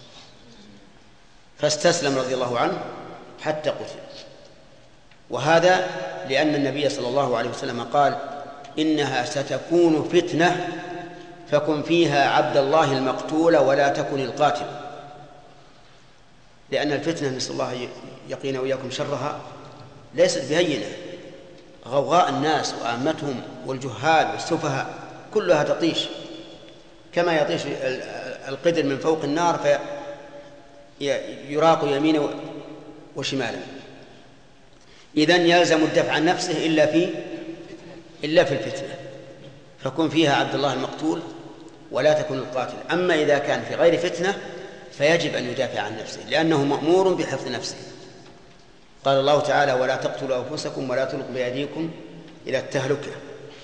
فاستسلم رضي الله عنه حتى قتل. وهذا لأن النبي صلى الله عليه وسلم قال إنها ستكون فتنة فكن فيها عبد الله المقتول ولا تكن القاتل، لأن الفتنة نسأل الله يقينا وإياكم شرها ليست بهينة. غوغاء الناس وآمتهم والجهال والسفهاء كلها تطيش كما يطيش القدر من فوق النار فيراق يمينا وشمالا. إذن يلزم الدفع عن نفسه إلا في إلا في الفتنة، فكن فيها عبد الله المقتول ولا تكن القاتل. أما إذا كان في غير فتنة فيجب أن يدافع عن نفسه، لأنه مأمور بحفظ نفسه. قال الله تعالى ولا تقتلوا أنفسكم ولا تلقوا بأيديكم إلى التهلكة.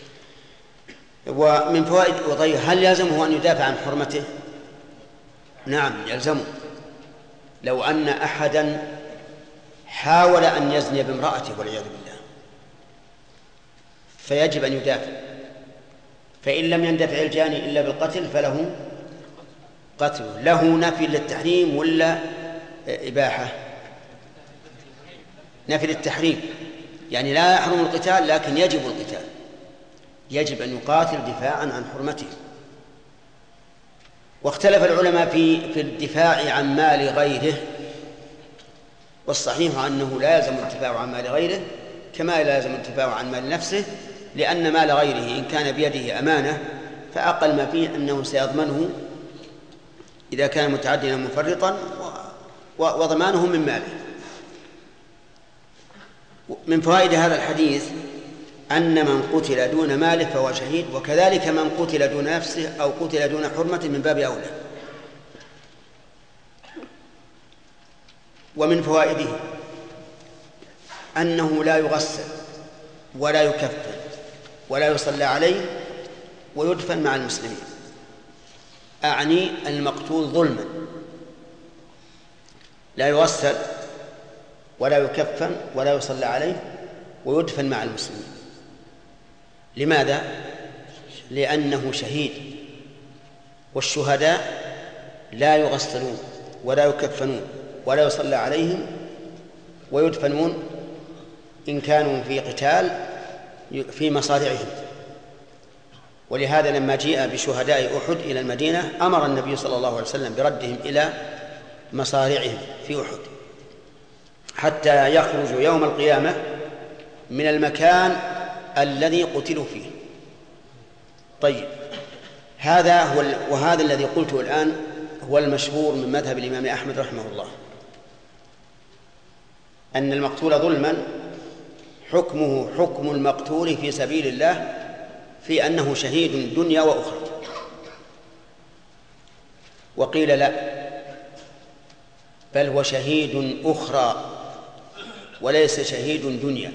ومن فوائد وطيب هل يلزمه أن يدافع عن حرمته؟ نعم يلزمه. لو أن أحدا حاول أن يزني بامرأته والعياذ بالله فيجب أن يدافع، فإن لم يندفع الجاني إلا بالقتل فله قتله. له نفي للتحريم ولا إباحة؟ نفي للتحريم، يعني لا يحرم القتال لكن يجب القتال، يجب أن يقاتل دفاعا عن حرمته. واختلف العلماء في في الدفاع عن مال غيره، والصحيح أنه لا يلزم الدفاع عن مال غيره كما لا يلزم الدفاع عن مال نفسه، لأن مال غيره إن كان بيده أمانة فأقل ما فيه أنه سيضمنه إذا كان متعديا مفرطا وضمانه من ماله. من فوائد هذا الحديث أن من قتل دون ماله فهو شهيد، وكذلك من قتل دون نفسه أو قتل دون حرمة من باب أولى. ومن فوائده أنه لا يغسل ولا يكفن ولا يصلى عليه ويدفن مع المسلمين، أعني المقتول ظلما، لا يغسل ولا يكفن ولا يصلى عليه ويدفن مع المسلمين. لماذا؟ لأنه شهيد، والشهداء لا يغسلون ولا يكفنون ولا يصلى عليهم ويدفنون إن كانوا في قتال في مصارعهم. ولهذا لما جيء بشهداء أحد إلى المدينة أمر النبي صلى الله عليه وسلم بردهم إلى مصارعهم في أحد حتى يخرجوا يوم القيامة من المكان الذي قتلوا فيه. طيب، هذا هو وهذا الذي قلته الآن هو المشهور من مذهب الإمام أحمد رحمه الله، أن المقتول ظلما حكمه حكم المقتول في سبيل الله في أنه شهيد دنيا وأخرى. وقيل لا، بل هو شهيد أخرى وليس شهيد دنيا.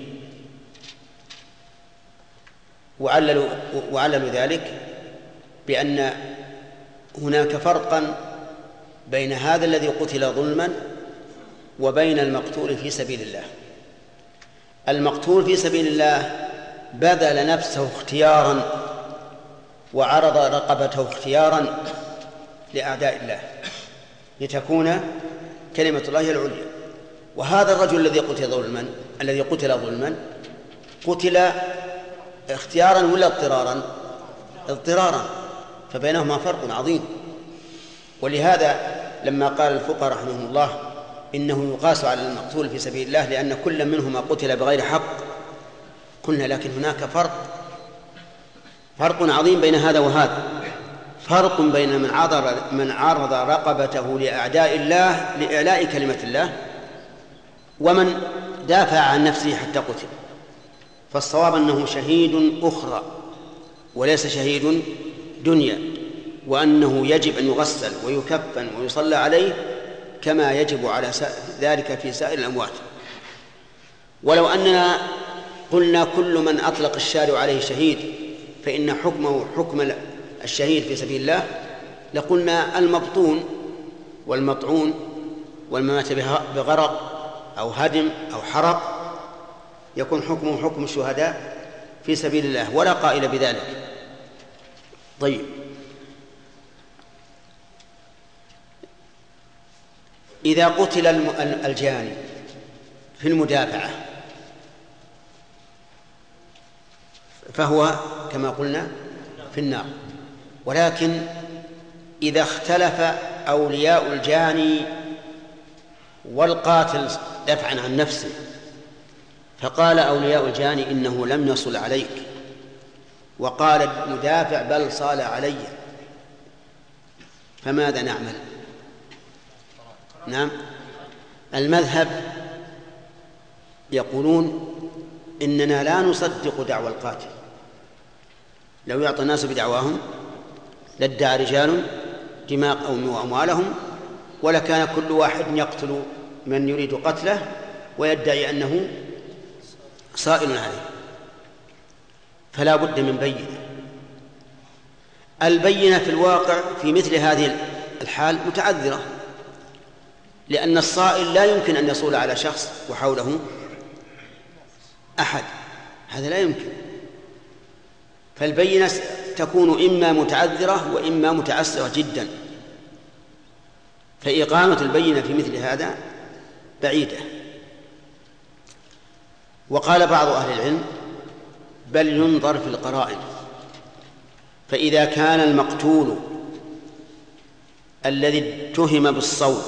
وعللوا, وعللوا ذلك بأن هناك فرقا بين هذا الذي قتل ظلما وبين المقتول في سبيل الله. المقتول في سبيل الله بذل نفسه اختيارا وعرض رقبته اختيارا لأعداء الله لتكون كلمة الله العليا. وهذا الرجل الذي قتل ظلما الذي قتل ظلما قتل اختيارا ولا اضطرارا؟ اضطرارا، فبينهما فرق عظيم. ولهذا لما قال الفقهاء رحمهم الله إنه يقاس على المقتول في سبيل الله لأن كل منهما قتل بغير حق، قلنا لكن هناك فرق فرق عظيم بين هذا وهذا. فرق بين من عرض من عرض رقبته لأعداء الله لإعلاء كلمة الله ومن دافع عن نفسه حتى قتل. فالصواب أنه شهيد أخرى وليس شهيد دنيا، وأنه يجب أن يغسل ويكفن ويصلى عليه كما يجب على ذلك في سائر الأموات. ولو أننا قلنا كل من أطلق الشارع عليه شهيد فإن حكمه حكم الشهيد في سبيل الله لقلنا المبطون والمطعون والممات بغرق أو هدم أو حرق يكون حكمه حكم الشهداء في سبيل الله، ولا قائل بذلك. طيب، إذا قتل الجاني في المدافعة فهو كما قلنا في النار. ولكن إذا اختلف أولياء الجاني والقاتل دفعا عن نفسه فقال أولياء الجاني إنه لم يصل عليك، وقال المدافع بل صال علي، فماذا نعمل؟ نعم، المذهب يقولون إننا لا نصدق دعوى القاتل. لو يعطى الناس بدعواهم لادعى رجال دماءهم وأموالهم ولكان كل واحد يقتل من يريد قتله ويدعي أنه صائل عليه. فلا بد من بينة. البينة في الواقع في مثل هذه الحال متعذرة، لأن الصائل لا يمكن أن يصول على شخص وحوله أحد، هذا لا يمكن. فالبينة تكون إما متعذرة وإما متعسرة جدا، فإقامة البينة في مثل هذا بعيدة. وقال بعض أهل العلم بل ينظر في القرائن، فإذا كان المقتول الذي اتهم بالصوت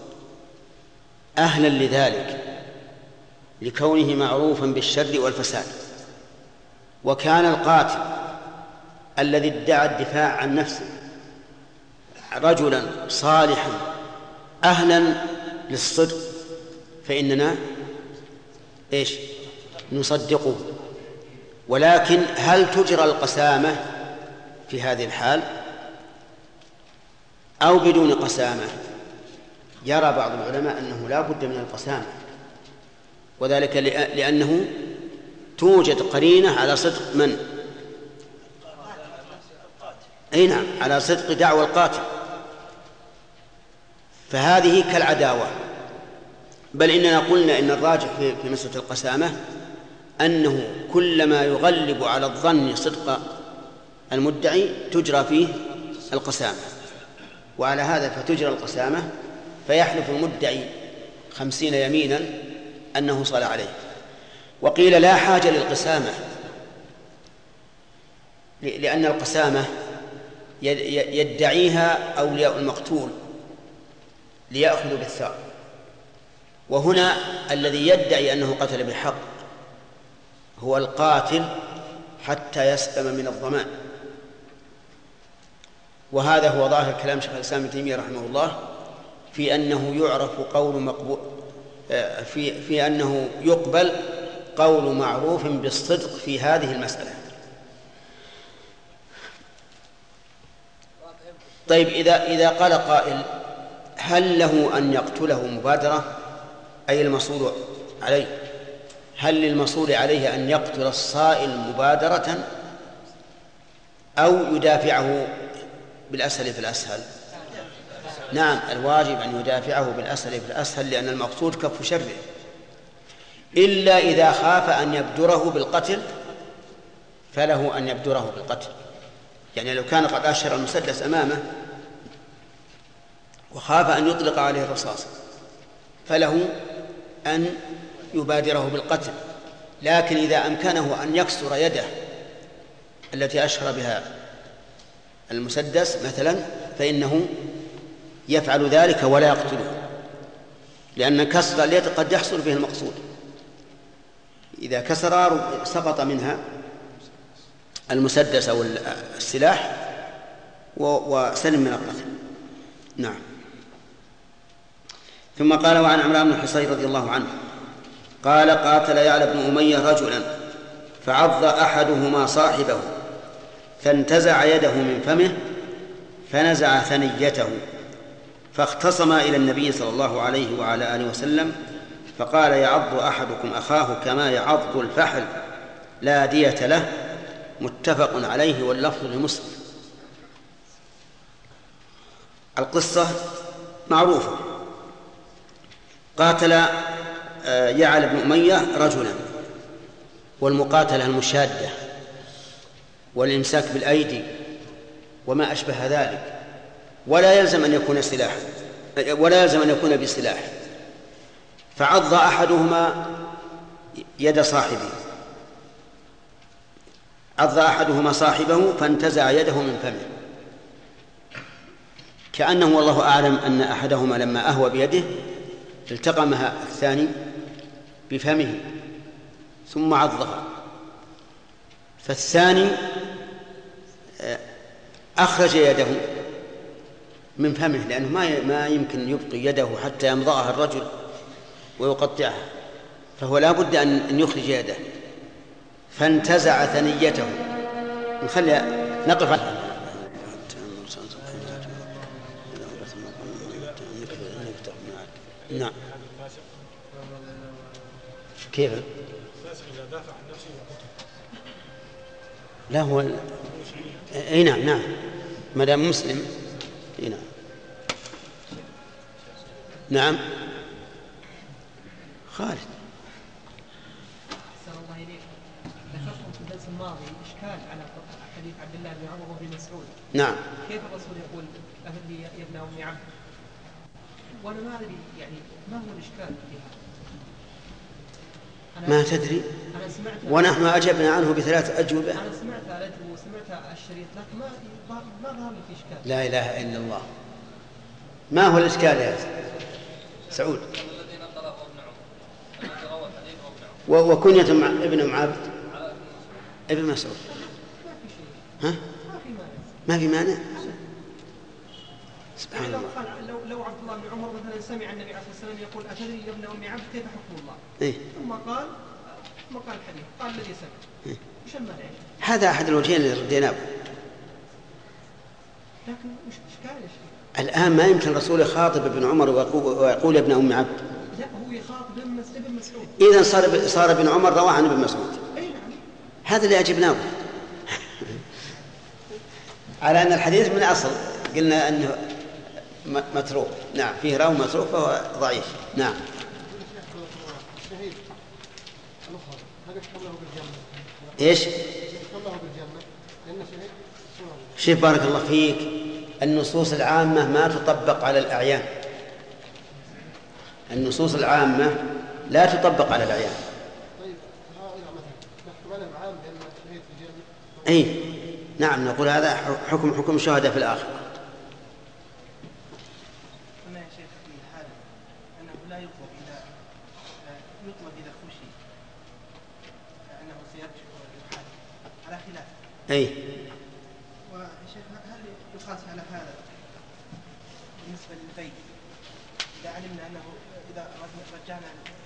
أهلا لذلك لكونه معروفا بالشر والفساد، وكان القاتل الذي ادعى الدفاع عن نفسه رجلا صالحا أهلا للصدق، فإننا إيش نصدقه. ولكن هل تجرى القسامة في هذه الحال أو بدون قسامة؟ يرى بعض العلماء أنه لا بد من القسامة، وذلك لأنه توجد قرينة على صدق من؟ أي نعم، على صدق دعوى القاتل، فهذه كالعداوة. بل إننا قلنا إن الراجح في مسألة القسامة أنه كلما يغلب على الظن صدق المدعي تجرى فيه القسامة، وعلى هذا فتجرى القسامة، فيحلف المدعي خمسين يمينا أنه صلى عليه. وقيل لا حاجة للقسامة لأن القسامة يدعيها أولياء المقتول ليأخذوا بالثار، وهنا الذي يدعي أنه قتل بالحق هو القاتل حتى يسلم من الضمان. وهذا هو ظاهر كلام شيخ الإسلام ابن تيمية رحمه الله في أنه يعرف قول مقبول في في أنه يقبل قول معروف بالصدق في هذه المسألة. طيب إذا إذا قال قائل هل له أن يقتله مبادرة، أي المصول عليه، هل للمصول عليه أن يقتل الصائل مبادرة أو يدافعه بالأسهل في الأسهل؟ نعم، الواجب أن يدافعه بالأسهل في الأسهل، لأن المقصود كف شره، إلا إذا خاف أن يبدره بالقتل فله أن يبدره بالقتل. يعني لو كان قد أشهر المسدس أمامه وخاف أن يطلق عليه الرصاص فله أن يبادره بالقتل، لكن إذا أمكنه أن يكسر يده التي أشهر بها المسدس مثلا فإنه يفعل ذلك ولا يقتله، لأن كسر اليد قد يحصل به المقصود. إذا كسر سقط منها المسدس أو السلاح وسلم من القتل. نعم. ثم قال وعن عمران بن حصين رضي الله عنه قال قاتل يعلى بن أمية رجلا فعض أحدهما صاحبه فانتزع يده من فمه فنزع ثنيته، فاختصما إلى النبي صلى الله عليه وعلى آله وسلم فقال يعض أحدكم أخاه كما يعض الفحل لا دية له، متفق عليه واللفظ لمسلم. القصة معروفة. قاتل يعلى بن أمية رجلا، والمقاتلة المشادة والإمساك بالأيدي وما أشبه ذلك، ولا يلزم أن يكون سلاحا ولا يلزم أن يكون بسلاح. فعض أحدهما يد صاحبه عض أحدهما صاحبه فانتزع يده من فمه، كأنه والله أعلم أن أحدهما لما أهوى بيده التقمها الثاني بفمه ثم عضها، فالثاني أخرج يده من فمه لأنه ما ما يمكن يبقي يده حتى يمضغها الرجل ويقطعها، فهو لا بد أن يخرج يده، فانتزع ثنيته. نخلي نقف على نعم. كيف؟ لا هو اي نعم نعم ما دام مسلم. اي نعم نعم خالد. أحسن الله إليك. ذكرتم في الدرس الماضي إشكال على حديث عبد الله بن عمر وابن مسعود. نعم. كيف الرسول يقول أهل يا ابن أم عبد؟ وأنا ما أدري يعني ما هو الإشكال فيها. ما تدري؟ أنا سمعت ونحن أجبنا عنه بثلاث أجوبة. أنا سمعت آلته وسمعت الشريط لكن ما ما ظهر لي في إشكال. لا إله إلا الله. ما هو الإشكال يا سعود؟ وكنية ابن أم عبد ابن مسعود. ها؟ ما في مانع. سبحان الله. لو لو عبد الله بن عمر مثلا سمع النبي عليه الصلاة والسلام يقول أتدري يا ابن أم عبد كيف حكم الله؟ إيه؟ ثم قال ثم قال الحديث قال الذي سمع. إيه؟ وش المانع؟ هذا أحد الوجهين اللي رديناه. لكن وش إشكال يا شيخ؟ الآن ما يمكن الرسول يخاطب ابن عمر ويقول يا ابن أم عبد. لا هو يخاطب ابن مسعود. إذا صار صار ابن عمر رواه عن ابن مسعود. أي نعم. هذا اللي أجبناه. على أن الحديث من أصل قلنا أنه متروك. نعم فيه راوي متروك فهو ضعيف. نعم. الشهيد الأخرى هل يحكم له بالجنة؟ إيش؟ يحكم له بالجنة لأن شهيد. شوف بارك الله فيك، النصوص العامة ما تطبق على الأعيان. النصوص العامة لا تطبق على الأعيان. طيب هؤلاء مثلا نحكم لهم عام بأن الشهيد في الجنة؟ أي نعم نقول هذا حكم حكم الشهداء في الآخرة. هنا يا شيخ في حال أنه لا يطلب إذا يطلب إذا خشي أنه سيرجع ويحاسب على خلاف. أي. وشيخ هل يقاس على هذا بالنسبة للبيت إذا علمنا أنه إذا رجعنا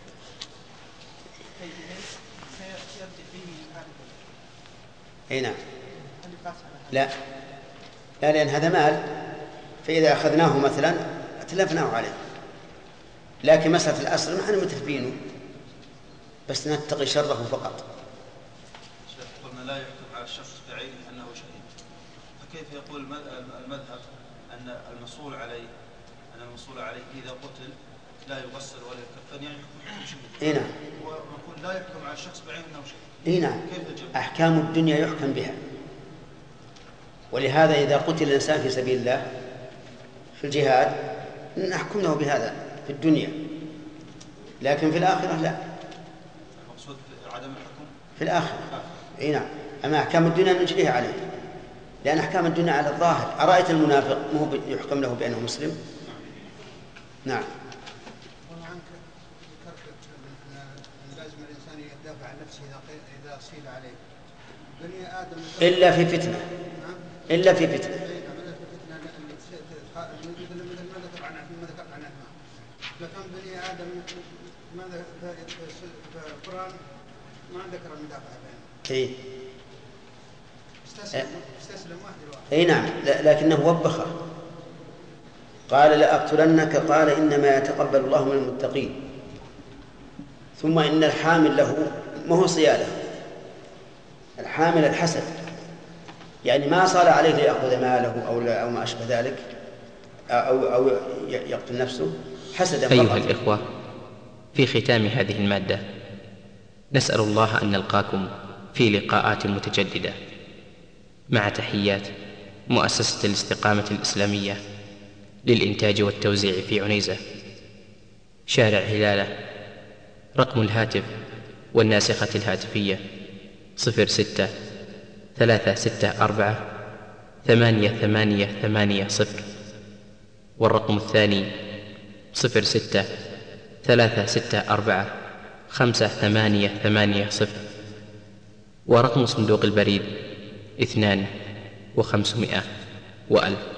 بيته سيرجع فيه هذا البيت؟ أي نعم. هل يقاس على هذا؟ لا لا لأن هذا مال، فإذا أخذناه مثلا أتلفناه عليه، لكن مسألة الأصل نحن متفقينه بس نتقي شره فقط. شيخ قلنا لا يحكم على الشخص بعينه أنه شهيد، فكيف يقول المذهب أن المصول عليه أن المصول عليه إذا قتل لا يغسل ولا يكفن، يعني يحكم شهيد؟ إيه نعم. ونقول لا يحكم على الشخص بعينه أنه شهيد. إيه نعم. أحكام الدنيا يحكم بها، ولهذا إذا قتل الإنسان في سبيل الله في الجهاد نحكم له بهذا في الدنيا، لكن في الآخرة لا. المقصود عدم الحكم في الآخرة. إيه نعم. أما أحكام الدنيا نجريها عليه، لأن أحكام الدنيا على الظاهر. أرأيت المنافق مو يحكم له بأنه مسلم؟ نعم. لازم الإنسان يدافع عن نفسه إذا صيل عليه. بني آدم إلا في فتنة. إلا في فتنة. لكن بني آدم ماذا في القرآن ما ذكر المدافع بينهم. إيه. استسلم استسلم واحد الواحد. إيه نعم، لكنه وبخه قال لأقتلنك، قال إنما يتقبل الله من المتقين. ثم إن الحامل له ما هو صياده، الحامل الحسد، يعني ما صار عليه ليأخذ ماله أو, أو ما أشبه ذلك أو, أو يقتل نفسه حسدا. أيها الإخوة، في ختام هذه المادة نسأل الله أن نلقاكم في لقاءات متجددة، مع تحيات مؤسسة الاستقامة الإسلامية للإنتاج والتوزيع في عنيزة، شارع هلالة. رقم الهاتف والناسخة الهاتفية صفر ستة ثلاثة ستة أربعة ثمانية ثمانية ثمانية صفر، والرقم الثاني صفر ستة ثلاثة ستة أربعة خمسة ثمانية ثمانية صفر، ورقم صندوق البريد اثنان وخمسمائة وألف.